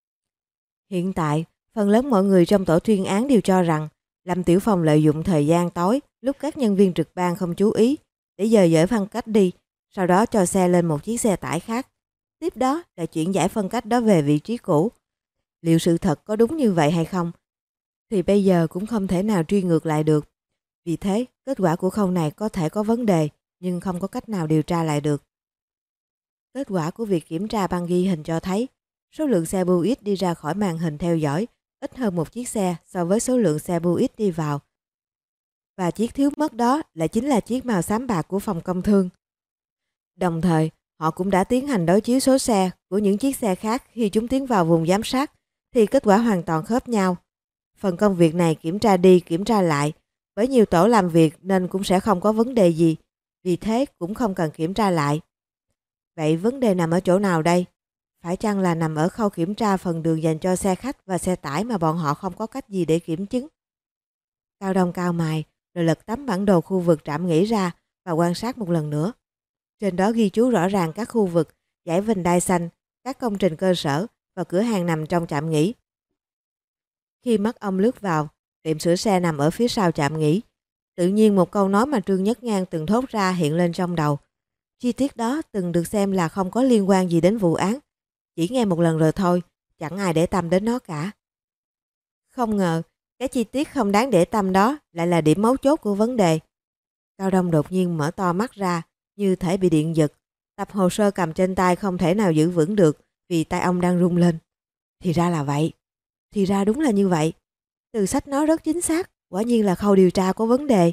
Hiện tại, phần lớn mọi người trong tổ chuyên án đều cho rằng Lâm Tiểu Phong lợi dụng thời gian tối lúc các nhân viên trực ban không chú ý để dời dải phân cách đi, sau đó cho xe lên một chiếc xe tải khác. Tiếp đó là chuyển dải phân cách đó về vị trí cũ. Liệu sự thật có đúng như vậy hay không? Thì bây giờ cũng không thể nào truy ngược lại được. Vì thế, kết quả của khâu này có thể có vấn đề, nhưng không có cách nào điều tra lại được. Kết quả của việc kiểm tra băng ghi hình cho thấy số lượng xe Buick đi ra khỏi màn hình theo dõi ít hơn một chiếc xe so với số lượng xe Buick đi vào. Và chiếc thiếu mất đó lại chính là chiếc màu xám bạc của phòng công thương. Đồng thời, họ cũng đã tiến hành đối chiếu số xe của những chiếc xe khác khi chúng tiến vào vùng giám sát, thì kết quả hoàn toàn khớp nhau. Phần công việc này kiểm tra đi kiểm tra lại, với nhiều tổ làm việc nên cũng sẽ không có vấn đề gì, vì thế cũng không cần kiểm tra lại. Vậy vấn đề nằm ở chỗ nào đây? Phải chăng là nằm ở khâu kiểm tra phần đường dành cho xe khách và xe tải mà bọn họ không có cách gì để kiểm chứng? Cao Đông cau mày, rồi lật tấm bản đồ khu vực trạm nghỉ ra và quan sát một lần nữa. Trên đó ghi chú rõ ràng các khu vực, dãy vành đai xanh, các công trình cơ sở và cửa hàng nằm trong trạm nghỉ. Khi mắt ông lướt vào, tiệm sửa xe nằm ở phía sau trạm nghỉ. Tự nhiên một câu nói mà Trương Nhất Ngang từng thốt ra hiện lên trong đầu. Chi tiết đó từng được xem là không có liên quan gì đến vụ án. Chỉ nghe một lần rồi thôi, chẳng ai để tâm đến nó cả. Không ngờ, cái chi tiết không đáng để tâm đó lại là điểm mấu chốt của vấn đề. Cao Đông đột nhiên mở to mắt ra, như thể bị điện giật. Tập hồ sơ cầm trên tay không thể nào giữ vững được vì tay ông đang rung lên. Thì ra là vậy. Thì ra đúng là như vậy. Từ sách nói rất chính xác, quả nhiên là khâu điều tra có vấn đề.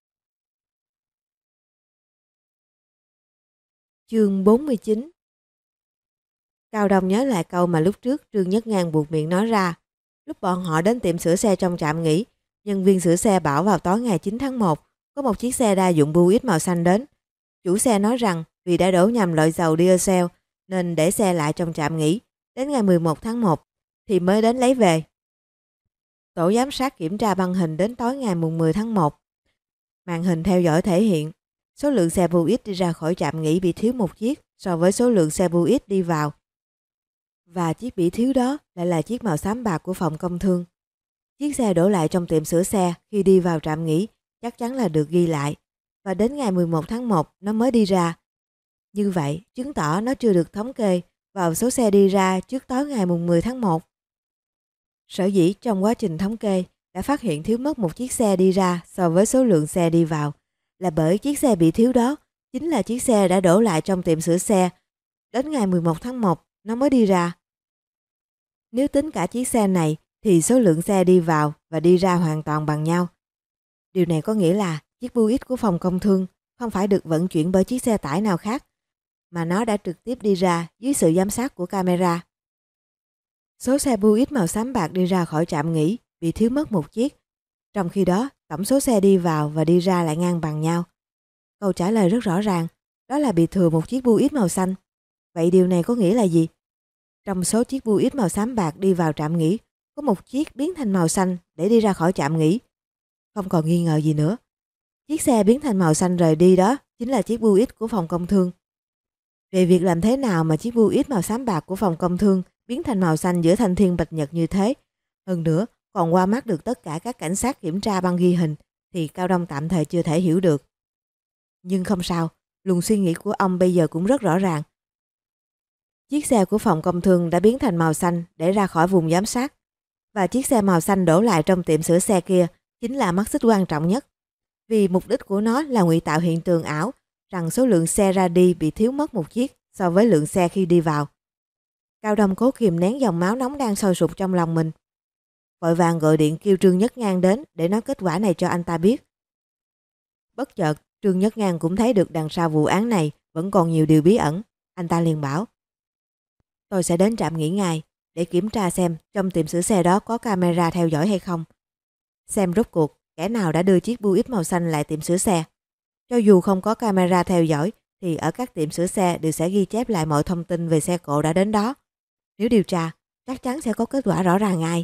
Chương bốn mươi chín. Cao Đông nhớ lại câu mà lúc trước Trương Nhất Ngang buộc miệng nói ra. Lúc bọn họ đến tiệm sửa xe trong trạm nghỉ, nhân viên sửa xe bảo vào tối ngày chín tháng một có một chiếc xe đa dụng Buick màu xanh đến. Chủ xe nói rằng vì đã đổ nhầm loại dầu diesel nên để xe lại trong trạm nghỉ. Đến ngày mười một tháng một thì mới đến lấy về. Tổ giám sát kiểm tra băng hình đến tối ngày mười tháng một. Màn hình theo dõi thể hiện số lượng xe Buick đi ra khỏi trạm nghỉ bị thiếu một chiếc so với số lượng xe Buick đi vào. Và chiếc bị thiếu đó lại là chiếc màu xám bạc của phòng công thương. Chiếc xe đổ lại trong tiệm sửa xe khi đi vào trạm nghỉ chắc chắn là được ghi lại. Và đến ngày mười một tháng một nó mới đi ra. Như vậy, chứng tỏ nó chưa được thống kê vào số xe đi ra trước tối ngày mười tháng một. Sở dĩ trong quá trình thống kê đã phát hiện thiếu mất một chiếc xe đi ra so với số lượng xe đi vào là bởi chiếc xe bị thiếu đó chính là chiếc xe đã đổ lại trong tiệm sửa xe. Đến ngày mười một tháng một nó mới đi ra. Nếu tính cả chiếc xe này thì số lượng xe đi vào và đi ra hoàn toàn bằng nhau. Điều này có nghĩa là chiếc Buick của phòng công thương không phải được vận chuyển bởi chiếc xe tải nào khác, mà nó đã trực tiếp đi ra dưới sự giám sát của camera. Số xe Buick màu xám bạc đi ra khỏi trạm nghỉ bị thiếu mất một chiếc, trong khi đó tổng số xe đi vào và đi ra lại ngang bằng nhau. Câu trả lời rất rõ ràng, đó là bị thừa một chiếc Buick màu xanh. Vậy điều này có nghĩa là gì? Trong số chiếc Buick màu xám bạc đi vào trạm nghỉ, có một chiếc biến thành màu xanh để đi ra khỏi trạm nghỉ. Không còn nghi ngờ gì nữa. Chiếc xe biến thành màu xanh rời đi đó chính là chiếc Buick của phòng công thương. Về việc làm thế nào mà chiếc Buick màu xám bạc của phòng công thương biến thành màu xanh giữa thanh thiên bạch nhật như thế, hơn nữa còn qua mắt được tất cả các cảnh sát kiểm tra băng ghi hình, thì Cao Đông tạm thời chưa thể hiểu được. Nhưng không sao, luồng suy nghĩ của ông bây giờ cũng rất rõ ràng. Chiếc xe của phòng công thương đã biến thành màu xanh để ra khỏi vùng giám sát, và chiếc xe màu xanh đổ lại trong tiệm sửa xe kia chính là mắt xích quan trọng nhất, vì mục đích của nó là ngụy tạo hiện tượng ảo rằng số lượng xe ra đi bị thiếu mất một chiếc so với lượng xe khi đi vào. Cao Đông cố kìm nén dòng máu nóng đang sôi sục trong lòng mình, vội vàng gọi điện kêu Trương Nhất Ngang đến để nói kết quả này cho anh ta biết. Bất chợt, Trương Nhất Ngang cũng thấy được đằng sau vụ án này vẫn còn nhiều điều bí ẩn. Anh ta liền bảo: "Tôi sẽ đến trạm nghỉ ngay để kiểm tra xem trong tiệm sửa xe đó có camera theo dõi hay không. Xem rốt cuộc kẻ nào đã đưa chiếc Buick màu xanh lại tiệm sửa xe. Cho dù không có camera theo dõi thì ở các tiệm sửa xe đều sẽ ghi chép lại mọi thông tin về xe cộ đã đến đó. Nếu điều tra, chắc chắn sẽ có kết quả rõ ràng ngay."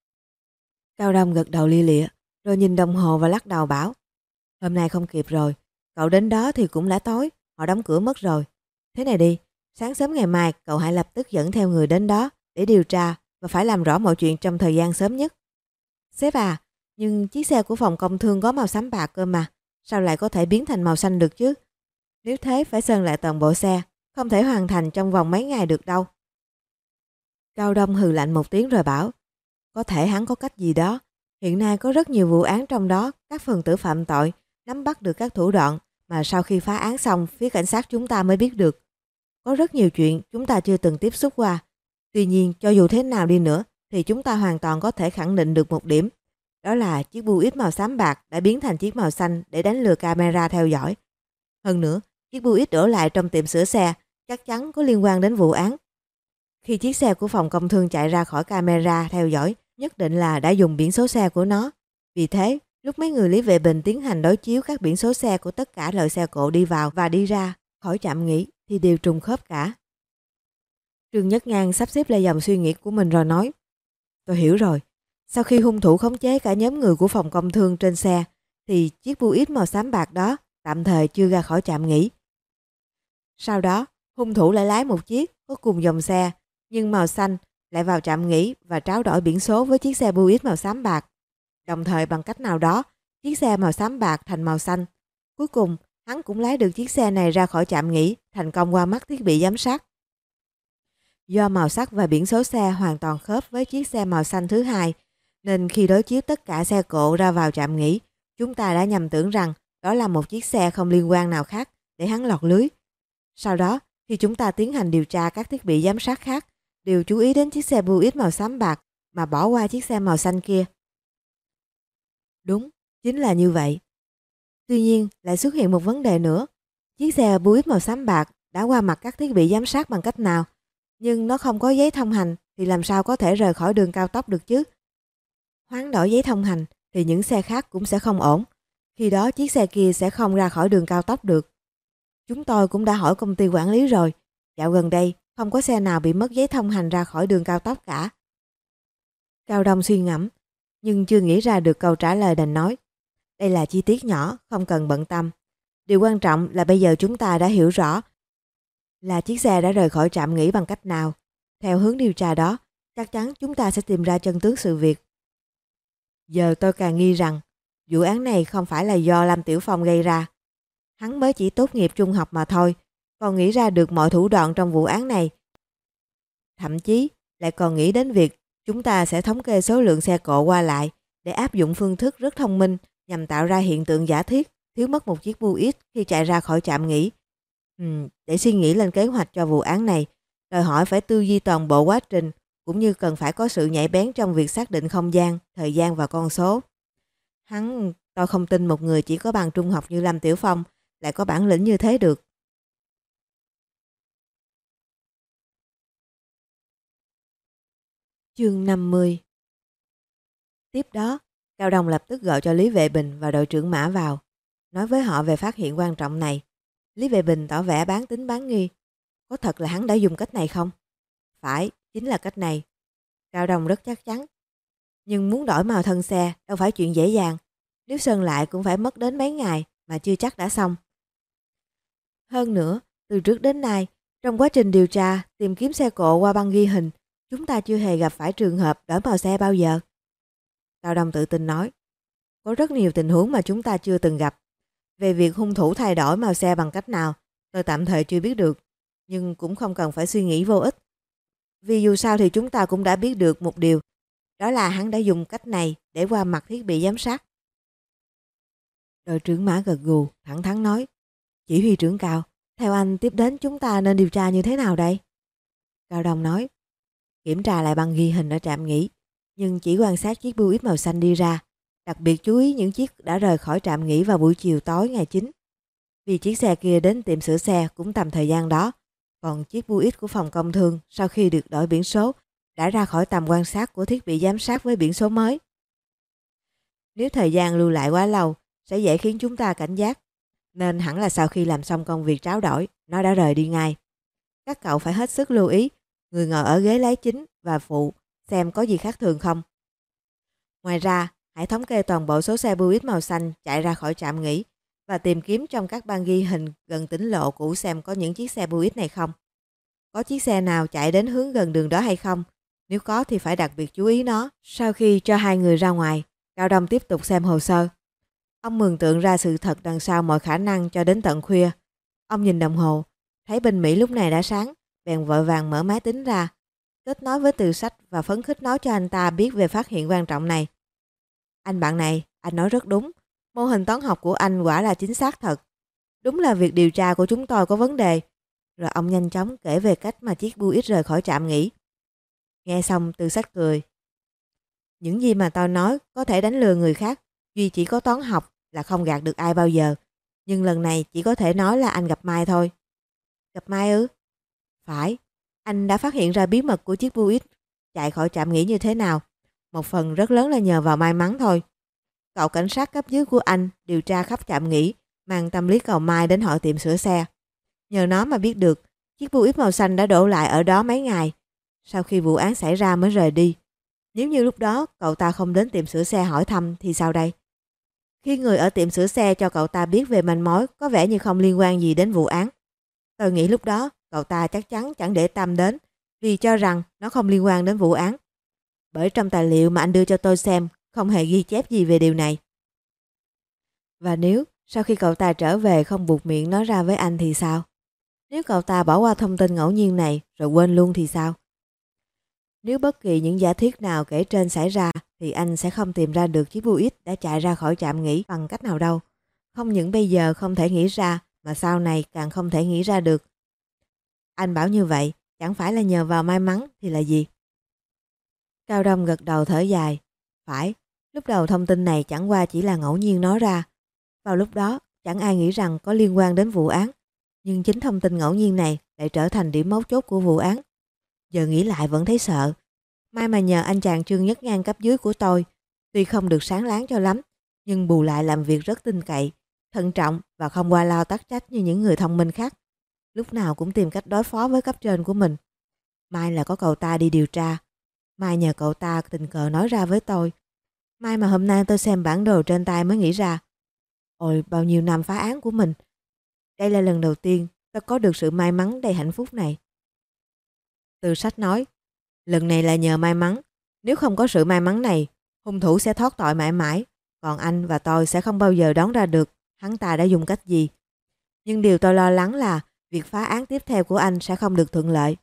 Cao Đông gật đầu lia lịa, rồi nhìn đồng hồ và lắc đầu bảo: "Hôm nay không kịp rồi, cậu đến đó thì cũng đã tối, họ đóng cửa mất rồi. Thế này đi, sáng sớm ngày mai cậu hãy lập tức dẫn theo người đến đó để điều tra và phải làm rõ mọi chuyện trong thời gian sớm nhất." "Sếp à, nhưng chiếc xe của phòng công thương có màu xám bạc cơ mà, sao lại có thể biến thành màu xanh được chứ? Nếu thế phải sơn lại toàn bộ xe, không thể hoàn thành trong vòng mấy ngày được đâu." Cao Đông hừ lạnh một tiếng rồi bảo: "Có thể hắn có cách gì đó. Hiện nay có rất nhiều vụ án trong đó các phần tử phạm tội nắm bắt được các thủ đoạn mà sau khi phá án xong phía cảnh sát chúng ta mới biết được. Có rất nhiều chuyện chúng ta chưa từng tiếp xúc qua. Tuy nhiên cho dù thế nào đi nữa thì chúng ta hoàn toàn có thể khẳng định được một điểm. Đó là chiếc Buick màu xám bạc đã biến thành chiếc màu xanh để đánh lừa camera theo dõi. Hơn nữa, chiếc Buick đổ lại trong tiệm sửa xe chắc chắn có liên quan đến vụ án. Khi chiếc xe của phòng công thương chạy ra khỏi camera theo dõi, nhất định là đã dùng biển số xe của nó. Vì thế, lúc mấy người Lý Vệ Bình tiến hành đối chiếu các biển số xe của tất cả loại xe cộ đi vào và đi ra khỏi trạm nghỉ thì đều trùng khớp cả. Trương Nhất Ngang sắp xếp lại dòng suy nghĩ của mình rồi nói: Tôi hiểu rồi. Sau khi hung thủ khống chế cả nhóm người của phòng công thương trên xe thì chiếc Buick màu xám bạc đó tạm thời chưa ra khỏi trạm nghỉ. Sau đó, hung thủ lại lái một chiếc có cùng dòng xe nhưng màu xanh lại vào trạm nghỉ và tráo đổi biển số với chiếc xe Buick màu xám bạc. Đồng thời bằng cách nào đó, chiếc xe màu xám bạc thành màu xanh. Cuối cùng, hắn cũng lái được chiếc xe này ra khỏi trạm nghỉ, thành công qua mắt thiết bị giám sát. Do màu sắc và biển số xe hoàn toàn khớp với chiếc xe màu xanh thứ hai, nên khi đối chiếu tất cả xe cộ ra vào trạm nghỉ, chúng ta đã nhầm tưởng rằng đó là một chiếc xe không liên quan nào khác để hắn lọt lưới. Sau đó, khi chúng ta tiến hành điều tra các thiết bị giám sát khác, đều chú ý đến chiếc xe Buick màu xám bạc mà bỏ qua chiếc xe màu xanh kia. Đúng, chính là như vậy. Tuy nhiên, lại xuất hiện một vấn đề nữa. Chiếc xe Buick màu xám bạc đã qua mặt các thiết bị giám sát bằng cách nào? Nhưng nó không có giấy thông hành thì làm sao có thể rời khỏi đường cao tốc được chứ? Hoán đổi giấy thông hành thì những xe khác cũng sẽ không ổn. Khi đó chiếc xe kia sẽ không ra khỏi đường cao tốc được. Chúng tôi cũng đã hỏi công ty quản lý rồi. Dạo gần đây không có xe nào bị mất giấy thông hành ra khỏi đường cao tốc cả. Cao Đông suy ngẫm nhưng chưa nghĩ ra được câu trả lời đành nói: Đây là chi tiết nhỏ, không cần bận tâm. Điều quan trọng là bây giờ chúng ta đã hiểu rõ là chiếc xe đã rời khỏi trạm nghỉ bằng cách nào. Theo hướng điều tra đó, chắc chắn chúng ta sẽ tìm ra chân tướng sự việc. Giờ tôi càng nghi rằng vụ án này không phải là do Lâm Tiểu Phong gây ra. Hắn mới chỉ tốt nghiệp trung học mà thôi, còn nghĩ ra được mọi thủ đoạn trong vụ án này. Thậm chí lại còn nghĩ đến việc chúng ta sẽ thống kê số lượng xe cộ qua lại để áp dụng phương thức rất thông minh nhằm tạo ra hiện tượng giả thiết thiếu mất một chiếc Buick khi chạy ra khỏi trạm nghỉ. Ừ, để suy nghĩ lên kế hoạch cho vụ án này, đòi hỏi phải tư duy toàn bộ quá trình, cũng như cần phải có sự nhạy bén trong việc xác định không gian, thời gian và con số. Hắn, tôi không tin một người chỉ có bằng trung học như Lâm Tiểu Phong lại có bản lĩnh như thế được. Chương năm mươi. Tiếp đó, Cao Đông lập tức gọi cho Lý Vệ Bình và đội trưởng Mã vào, nói với họ về phát hiện quan trọng này. Lý Vệ Bình tỏ vẻ bán tín bán nghi. Có thật là hắn đã dùng cách này không? Phải, chính là cách này. Cao Đông rất chắc chắn. Nhưng muốn đổi màu thân xe đâu phải chuyện dễ dàng. Nếu sơn lại cũng phải mất đến mấy ngày mà chưa chắc đã xong. Hơn nữa, từ trước đến nay, trong quá trình điều tra, tìm kiếm xe cộ qua băng ghi hình, chúng ta chưa hề gặp phải trường hợp đổi màu xe bao giờ. Cao Đông tự tin nói. Có rất nhiều tình huống mà chúng ta chưa từng gặp. Về việc hung thủ thay đổi màu xe bằng cách nào, tôi tạm thời chưa biết được. Nhưng cũng không cần phải suy nghĩ vô ích. Vì dù sao thì chúng ta cũng đã biết được một điều. Đó là hắn đã dùng cách này để qua mặt thiết bị giám sát. Đội trưởng Mã gật gù, thẳng thắn nói. Chỉ huy trưởng Cao, theo anh tiếp đến chúng ta nên điều tra như thế nào đây? Cao Đông nói. Kiểm tra lại băng ghi hình ở trạm nghỉ, nhưng chỉ quan sát chiếc Buick màu xanh đi ra. Đặc biệt chú ý những chiếc đã rời khỏi trạm nghỉ vào buổi chiều tối ngày chín. Vì chiếc xe kia đến tiệm sửa xe cũng tầm thời gian đó. Còn chiếc Buick của phòng công thương sau khi được đổi biển số đã ra khỏi tầm quan sát của thiết bị giám sát với biển số mới. Nếu thời gian lưu lại quá lâu sẽ dễ khiến chúng ta cảnh giác. Nên hẳn là sau khi làm xong công việc tráo đổi, nó đã rời đi ngay. Các cậu phải hết sức lưu ý người ngồi ở ghế lái chính và phụ xem có gì khác thường không. Ngoài ra, hãy thống kê toàn bộ số xe Buick màu xanh chạy ra khỏi trạm nghỉ và tìm kiếm trong các băng ghi hình gần tỉnh lộ cũ xem có những chiếc xe Buick này không. Có chiếc xe nào chạy đến hướng gần đường đó hay không? Nếu có thì phải đặc biệt chú ý nó. Sau khi cho hai người ra ngoài, Cao Đông tiếp tục xem hồ sơ. Ông mường tượng ra sự thật đằng sau mọi khả năng cho đến tận khuya. Ông nhìn đồng hồ, thấy bên Mỹ lúc này đã sáng, bèn vội vàng mở máy tính ra, kết nối với Từ Sách và phấn khích nói cho anh ta biết về phát hiện quan trọng này. Anh bạn này, anh nói rất đúng. Mô hình toán học của anh quả là chính xác thật. Đúng là việc điều tra của chúng tôi có vấn đề. Rồi ông nhanh chóng kể về cách mà chiếc bus rời khỏi trạm nghỉ. Nghe xong Tư Sách cười. Những gì mà tôi nói có thể đánh lừa người khác. Duy chỉ có toán học là không gạt được ai bao giờ. Nhưng lần này chỉ có thể nói là anh gặp Mai thôi. Gặp Mai ư? Phải. Anh đã phát hiện ra bí mật của chiếc bus chạy khỏi trạm nghỉ như thế nào. Một phần rất lớn là nhờ vào may mắn thôi. Cậu cảnh sát cấp dưới của anh điều tra khắp trạm nghỉ, mang tâm lý cầu Mai đến hỏi tiệm sửa xe. Nhờ nó mà biết được chiếc bus màu xanh đã đổ lại ở đó mấy ngày sau khi vụ án xảy ra mới rời đi. Nếu như lúc đó cậu ta không đến tiệm sửa xe hỏi thăm thì sao đây? Khi người ở tiệm sửa xe cho cậu ta biết về manh mối có vẻ như không liên quan gì đến vụ án. Tôi nghĩ lúc đó cậu ta chắc chắn chẳng để tâm đến vì cho rằng nó không liên quan đến vụ án. Bởi trong tài liệu mà anh đưa cho tôi xem không hề ghi chép gì về điều này. Và nếu sau khi cậu ta trở về không buộc miệng nói ra với anh thì sao? Nếu cậu ta bỏ qua thông tin ngẫu nhiên này rồi quên luôn thì sao? Nếu bất kỳ những giả thuyết nào kể trên xảy ra thì anh sẽ không tìm ra được chiếc bus đã chạy ra khỏi trạm nghỉ bằng cách nào đâu. Không những bây giờ không thể nghĩ ra mà sau này càng không thể nghĩ ra được. Anh bảo như vậy chẳng phải là nhờ vào may mắn thì là gì? Cao Đông gật đầu thở dài. Phải, lúc đầu thông tin này chẳng qua chỉ là ngẫu nhiên nói ra. Vào lúc đó chẳng ai nghĩ rằng có liên quan đến vụ án. Nhưng chính thông tin ngẫu nhiên này lại trở thành điểm mấu chốt của vụ án. Giờ nghĩ lại vẫn thấy sợ. May mà nhờ anh chàng Trương Nhất Ngang cấp dưới của tôi, tuy không được sáng láng cho lắm, nhưng bù lại làm việc rất tin cậy, thận trọng và không qua lao tắc trách như những người thông minh khác. Lúc nào cũng tìm cách đối phó với cấp trên của mình. May là có cậu ta đi điều tra. May nhờ cậu ta tình cờ nói ra với tôi. May mà hôm nay tôi xem bản đồ trên tay mới nghĩ ra. Ôi, bao nhiêu năm phá án của mình. Đây là lần đầu tiên tôi có được sự may mắn đầy hạnh phúc này. Từ Sách nói, lần này là nhờ may mắn. Nếu không có sự may mắn này, hung thủ sẽ thoát tội mãi mãi. Còn anh và tôi sẽ không bao giờ đoán ra được hắn ta đã dùng cách gì. Nhưng điều tôi lo lắng là việc phá án tiếp theo của anh sẽ không được thuận lợi.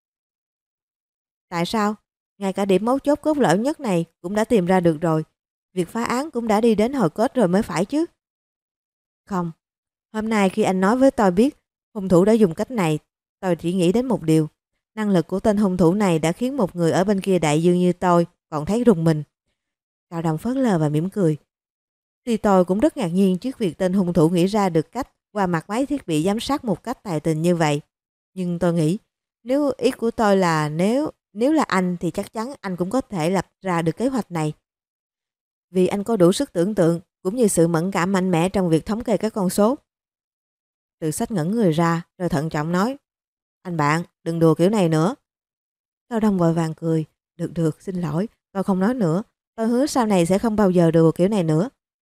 Tại sao? Ngay cả điểm mấu chốt cốt lõi nhất này cũng đã tìm ra được rồi. Việc phá án cũng đã đi đến hồi kết rồi mới phải chứ. Không. Hôm nay khi anh nói với tôi biết hung thủ đã dùng cách này, tôi chỉ nghĩ đến một điều. Năng lực của tên hung thủ này đã khiến một người ở bên kia đại dương như tôi còn thấy rùng mình. Cao Đông phớt lờ và mỉm cười. Thì tôi cũng rất ngạc nhiên trước việc tên hung thủ nghĩ ra được cách qua mặt máy thiết bị giám sát một cách tài tình như vậy. Nhưng tôi nghĩ, nếu ý của tôi là nếu nếu là anh thì chắc chắn anh cũng có thể lập ra được kế hoạch này. Vì anh có đủ sức tưởng tượng cũng như sự mẫn cảm mạnh mẽ trong việc thống kê các con số. Từ Sách ngẩn người ra rồi thận trọng nói, anh bạn đừng đùa kiểu này nữa. Cao Đông vội vàng cười, được được xin lỗi, tôi không nói nữa, tôi hứa sau này sẽ không bao giờ đùa kiểu này nữa.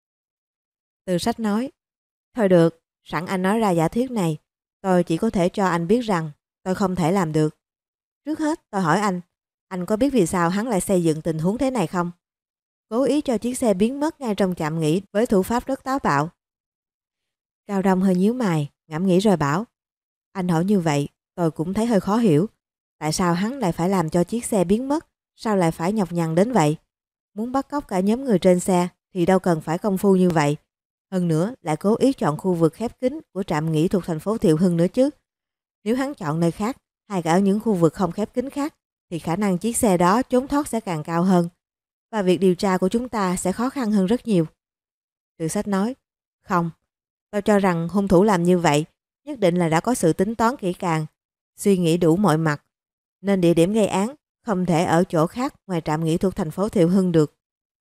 Từ Sách nói, thôi được, sẵn anh nói ra giả thuyết này, tôi chỉ có thể cho anh biết rằng tôi không thể làm được. Trước hết tôi hỏi anh, anh có biết vì sao hắn lại xây dựng tình huống thế này không? Cố ý cho chiếc xe biến mất ngay trong trạm nghỉ với thủ pháp rất táo bạo. Cao Đông hơi nhíu mày, ngẫm nghĩ rồi bảo, anh hỏi như vậy tôi cũng thấy hơi khó hiểu. Tại sao hắn lại phải làm cho chiếc xe biến mất? Sao lại phải nhọc nhằn đến vậy? Muốn bắt cóc cả nhóm người trên xe thì đâu cần phải công phu như vậy. Hơn nữa lại cố ý chọn khu vực khép kín của trạm nghỉ thuộc thành phố Thiệu Hưng nữa chứ. Nếu hắn chọn nơi khác hay cả ở những khu vực không khép kín khác thì khả năng chiếc xe đó trốn thoát sẽ càng cao hơn. Và việc điều tra của chúng ta sẽ khó khăn hơn rất nhiều. Từ Sách nói, không, tôi cho rằng hung thủ làm như vậy nhất định là đã có sự tính toán kỹ càng, suy nghĩ đủ mọi mặt, nên địa điểm gây án không thể ở chỗ khác ngoài trạm nghỉ thuộc thành phố Thiệu Hưng được.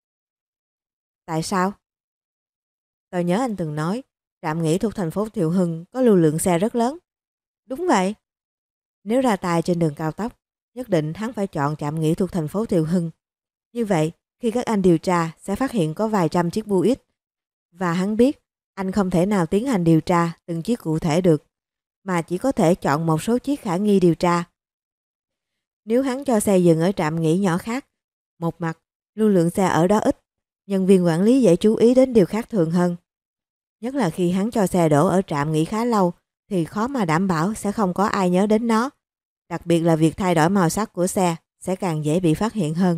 Tại sao? Tôi nhớ anh từng nói trạm nghỉ thuộc thành phố Thiệu Hưng có lưu lượng xe rất lớn. Đúng vậy. Nếu ra tay trên đường cao tốc, nhất định hắn phải chọn trạm nghỉ thuộc thành phố Thiệu Hưng. Như vậy, khi các anh điều tra sẽ phát hiện có vài trăm chiếc bus. Và hắn biết anh không thể nào tiến hành điều tra từng chiếc cụ thể được, mà chỉ có thể chọn một số chiếc khả nghi điều tra. Nếu hắn cho xe dừng ở trạm nghỉ nhỏ khác, một mặt lưu lượng xe ở đó ít, nhân viên quản lý dễ chú ý đến điều khác thường hơn. Nhất là khi hắn cho xe đổ ở trạm nghỉ khá lâu thì khó mà đảm bảo sẽ không có ai nhớ đến nó. Đặc biệt là việc thay đổi màu sắc của xe sẽ càng dễ bị phát hiện hơn.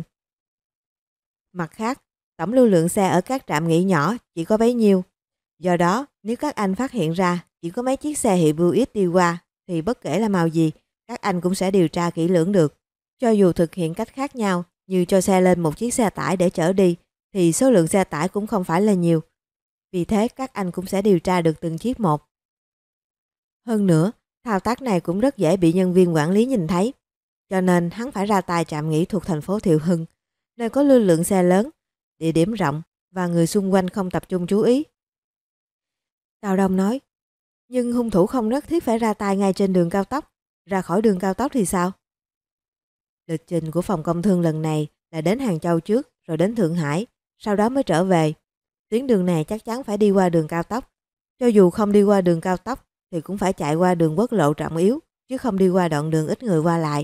Mặt khác, tổng lưu lượng xe ở các trạm nghỉ nhỏ chỉ có bấy nhiêu. Do đó, nếu các anh phát hiện ra chỉ có mấy chiếc xe hiệu Buick đi qua thì bất kể là màu gì, các anh cũng sẽ điều tra kỹ lưỡng được. Cho dù thực hiện cách khác nhau như cho xe lên một chiếc xe tải để chở đi thì số lượng xe tải cũng không phải là nhiều. Vì thế các anh cũng sẽ điều tra được từng chiếc một. Hơn nữa, thao tác này cũng rất dễ bị nhân viên quản lý nhìn thấy. Cho nên hắn phải ra tay trạm nghỉ thuộc thành phố Thiệu Hưng, nơi có lưu lượng xe lớn, địa điểm rộng và người xung quanh không tập trung chú ý. Cao Đông nói, nhưng hung thủ không nhất thiết phải ra tay ngay trên đường cao tốc. Ra khỏi đường cao tốc thì sao? Lịch trình của phòng công thương lần này là đến Hàng Châu trước, rồi đến Thượng Hải, sau đó mới trở về. Tuyến đường này chắc chắn phải đi qua đường cao tốc. Cho dù không đi qua đường cao tốc thì cũng phải chạy qua đường quốc lộ trọng yếu, chứ không đi qua đoạn đường ít người qua lại.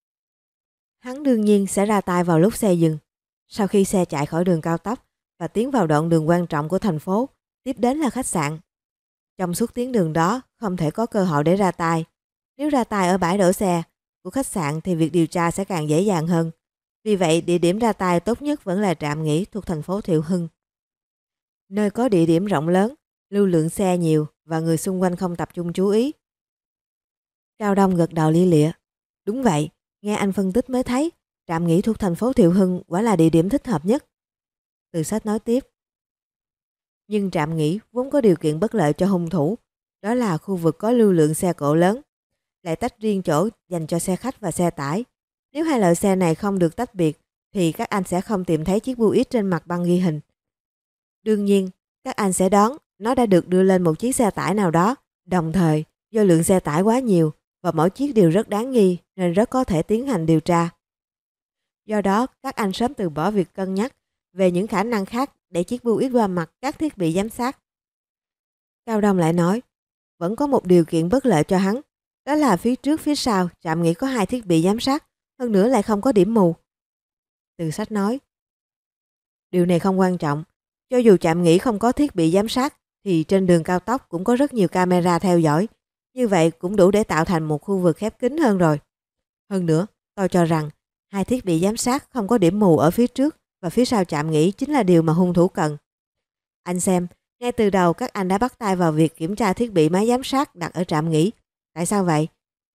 Hắn đương nhiên sẽ ra tay vào lúc xe dừng. Sau khi xe chạy khỏi đường cao tốc và tiến vào đoạn đường quan trọng của thành phố, tiếp đến là khách sạn. Trong suốt tuyến đường đó không thể có cơ hội để ra tay. Nếu ra tay ở bãi đổ xe của khách sạn thì việc điều tra sẽ càng dễ dàng hơn. Vì vậy địa điểm ra tay tốt nhất vẫn là trạm nghỉ thuộc thành phố Thiệu Hưng, nơi có địa điểm rộng lớn, lưu lượng xe nhiều và người xung quanh không tập trung chú ý. Cao Đông gật đầu lia lịa. Đúng vậy, nghe anh phân tích mới thấy trạm nghỉ thuộc thành phố Thiệu Hưng quả là địa điểm thích hợp nhất. Từ Sách nói tiếp. Nhưng trạm nghỉ vốn có điều kiện bất lợi cho hung thủ, đó là khu vực có lưu lượng xe cộ lớn, lại tách riêng chỗ dành cho xe khách và xe tải. Nếu hai loại xe này không được tách biệt thì các anh sẽ không tìm thấy chiếc Buick trên mặt băng ghi hình. Đương nhiên, các anh sẽ đoán nó đã được đưa lên một chiếc xe tải nào đó. Đồng thời, do lượng xe tải quá nhiều và mỗi chiếc đều rất đáng nghi nên rất có thể tiến hành điều tra. Do đó, các anh sớm từ bỏ việc cân nhắc về những khả năng khác để chiếc Buick qua mặt các thiết bị giám sát. Cao Đông lại nói, vẫn có một điều kiện bất lợi cho hắn, đó là phía trước phía sau trạm nghỉ có hai thiết bị giám sát, hơn nữa lại không có điểm mù. Từ Sách nói, điều này không quan trọng, cho dù trạm nghỉ không có thiết bị giám sát thì trên đường cao tốc cũng có rất nhiều camera theo dõi, như vậy cũng đủ để tạo thành một khu vực khép kín hơn rồi. Hơn nữa, tôi cho rằng hai thiết bị giám sát không có điểm mù ở phía trước và phía sau trạm nghỉ chính là điều mà hung thủ cần. Anh xem, ngay từ đầu các anh đã bắt tay vào việc kiểm tra thiết bị máy giám sát đặt ở trạm nghỉ. Tại sao vậy?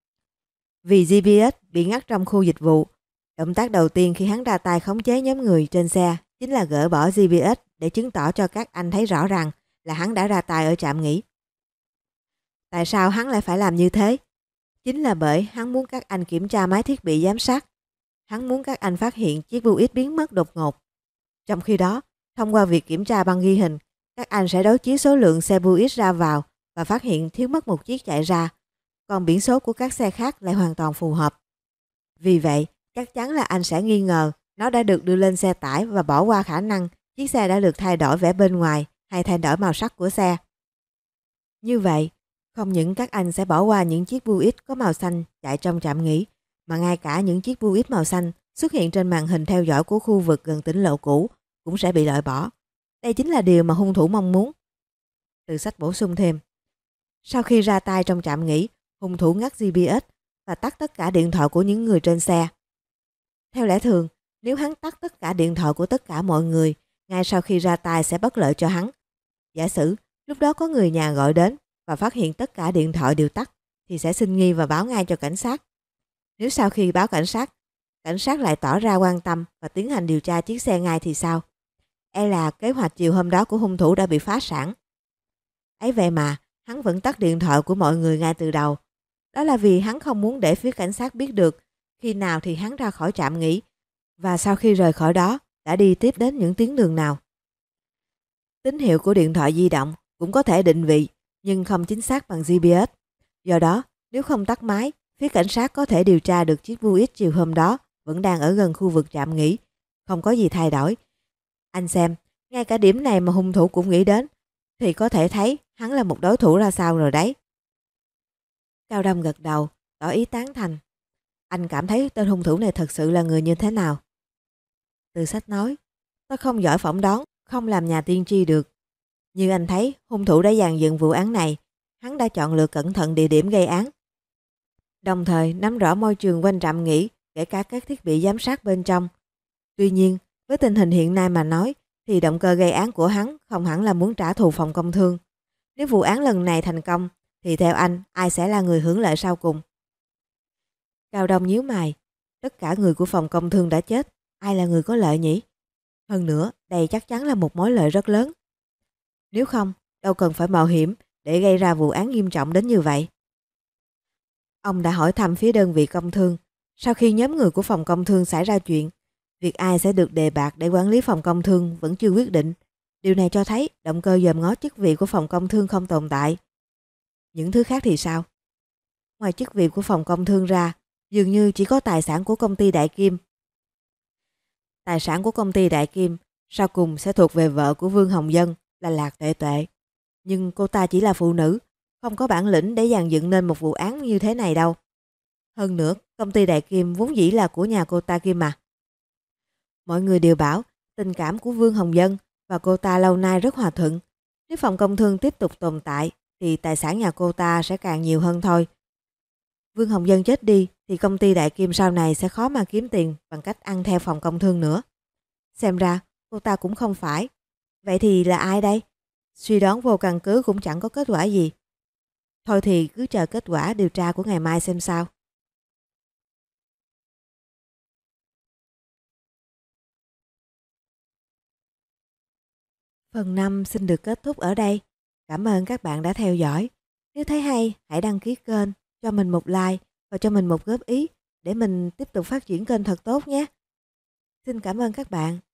Vì giê pê ét bị ngắt trong khu dịch vụ. Động tác đầu tiên khi hắn ra tay khống chế nhóm người trên xe chính là gỡ bỏ giê pê ét để chứng tỏ cho các anh thấy rõ ràng là hắn đã ra tay ở trạm nghỉ. Tại sao hắn lại phải làm như thế? Chính là bởi hắn muốn các anh kiểm tra máy thiết bị giám sát. Hắn muốn các anh phát hiện chiếc Buick biến mất đột ngột. Trong khi đó, thông qua việc kiểm tra băng ghi hình, các anh sẽ đối chiếu số lượng xe Buick ra vào và phát hiện thiếu mất một chiếc chạy ra, còn biển số của các xe khác lại hoàn toàn phù hợp. Vì vậy, chắc chắn là anh sẽ nghi ngờ nó đã được đưa lên xe tải và bỏ qua khả năng chiếc xe đã được thay đổi vẻ bên ngoài hay thay đổi màu sắc của xe. Như vậy, không những các anh sẽ bỏ qua những chiếc Buick có màu xanh chạy trong trạm nghỉ, mà ngay cả những chiếc Buick màu xanh xuất hiện trên màn hình theo dõi của khu vực gần tỉnh lộ cũ cũng sẽ bị loại bỏ. Đây chính là điều mà hung thủ mong muốn. Từ Sách bổ sung thêm. Sau khi ra tay trong trạm nghỉ, hung thủ ngắt giê pê ét và tắt tất cả điện thoại của những người trên xe. Theo lẽ thường, nếu hắn tắt tất cả điện thoại của tất cả mọi người, ngay sau khi ra tay sẽ bất lợi cho hắn. Giả sử lúc đó có người nhà gọi đến và phát hiện tất cả điện thoại đều tắt thì sẽ sinh nghi và báo ngay cho cảnh sát. Nếu sau khi báo cảnh sát, cảnh sát lại tỏ ra quan tâm và tiến hành điều tra chiếc xe ngay thì sao? E là kế hoạch chiều hôm đó của hung thủ đã bị phá sản. Ấy vậy mà, hắn vẫn tắt điện thoại của mọi người ngay từ đầu. Đó là vì hắn không muốn để phía cảnh sát biết được khi nào thì hắn ra khỏi trạm nghỉ và sau khi rời khỏi đó đã đi tiếp đến những tuyến đường nào. Tín hiệu của điện thoại di động cũng có thể định vị nhưng không chính xác bằng giê pê ét. Do đó, nếu không tắt máy, phía cảnh sát có thể điều tra được chiếc Buick chiều hôm đó vẫn đang ở gần khu vực trạm nghỉ, không có gì thay đổi. Anh xem, ngay cả điểm này mà hung thủ cũng nghĩ đến, thì có thể thấy hắn là một đối thủ ra sao rồi đấy. Cao Đông gật đầu, tỏ ý tán thành. Anh cảm thấy tên hung thủ này thật sự là người như thế nào? Từ Sách nói, tôi không giỏi phỏng đoán, không làm nhà tiên tri được. Như anh thấy, hung thủ đã dàn dựng vụ án này, hắn đã chọn lựa cẩn thận địa điểm gây án. Đồng thời nắm rõ môi trường quanh trạm nghỉ, kể cả các thiết bị giám sát bên trong. Tuy nhiên, với tình hình hiện nay mà nói, thì động cơ gây án của hắn không hẳn là muốn trả thù phòng công thương. Nếu vụ án lần này thành công, thì theo anh ai sẽ là người hưởng lợi sau cùng? Cao Đông nhíu mày, tất cả người của phòng công thương đã chết, ai là người có lợi nhỉ? Hơn nữa, đây chắc chắn là một mối lợi rất lớn. Nếu không, đâu cần phải mạo hiểm để gây ra vụ án nghiêm trọng đến như vậy. Ông đã hỏi thăm phía đơn vị công thương, sau khi nhóm người của phòng công thương xảy ra chuyện, việc ai sẽ được đề bạt để quản lý phòng công thương vẫn chưa quyết định. Điều này cho thấy động cơ dòm ngó chức vị của phòng công thương không tồn tại. Những thứ khác thì sao? Ngoài chức vị của phòng công thương ra, dường như chỉ có tài sản của công ty Đại Kim. Tài sản của công ty Đại Kim sau cùng sẽ thuộc về vợ của Vương Hồng Dân là Lạc Tuệ Tuệ. Nhưng cô ta chỉ là phụ nữ, không có bản lĩnh để dàn dựng nên một vụ án như thế này đâu. Hơn nữa, công ty Đại Kim vốn dĩ là của nhà cô ta kia mà. Mọi người đều bảo tình cảm của Vương Hồng Dân và cô ta lâu nay rất hòa thuận. Nếu phòng công thương tiếp tục tồn tại thì tài sản nhà cô ta sẽ càng nhiều hơn thôi. Vương Hồng Dân chết đi thì công ty Đại Kim sau này sẽ khó mà kiếm tiền bằng cách ăn theo phòng công thương nữa. Xem ra cô ta cũng không phải. Vậy thì là ai đây? Suy đoán vô căn cứ cũng chẳng có kết quả gì. Thôi thì cứ chờ kết quả điều tra của ngày mai xem sao. Phần năm xin được kết thúc ở đây. Cảm ơn các bạn đã theo dõi. Nếu thấy hay, hãy đăng ký kênh, cho mình một like và cho mình một góp ý để mình tiếp tục phát triển kênh thật tốt nhé. Xin cảm ơn các bạn.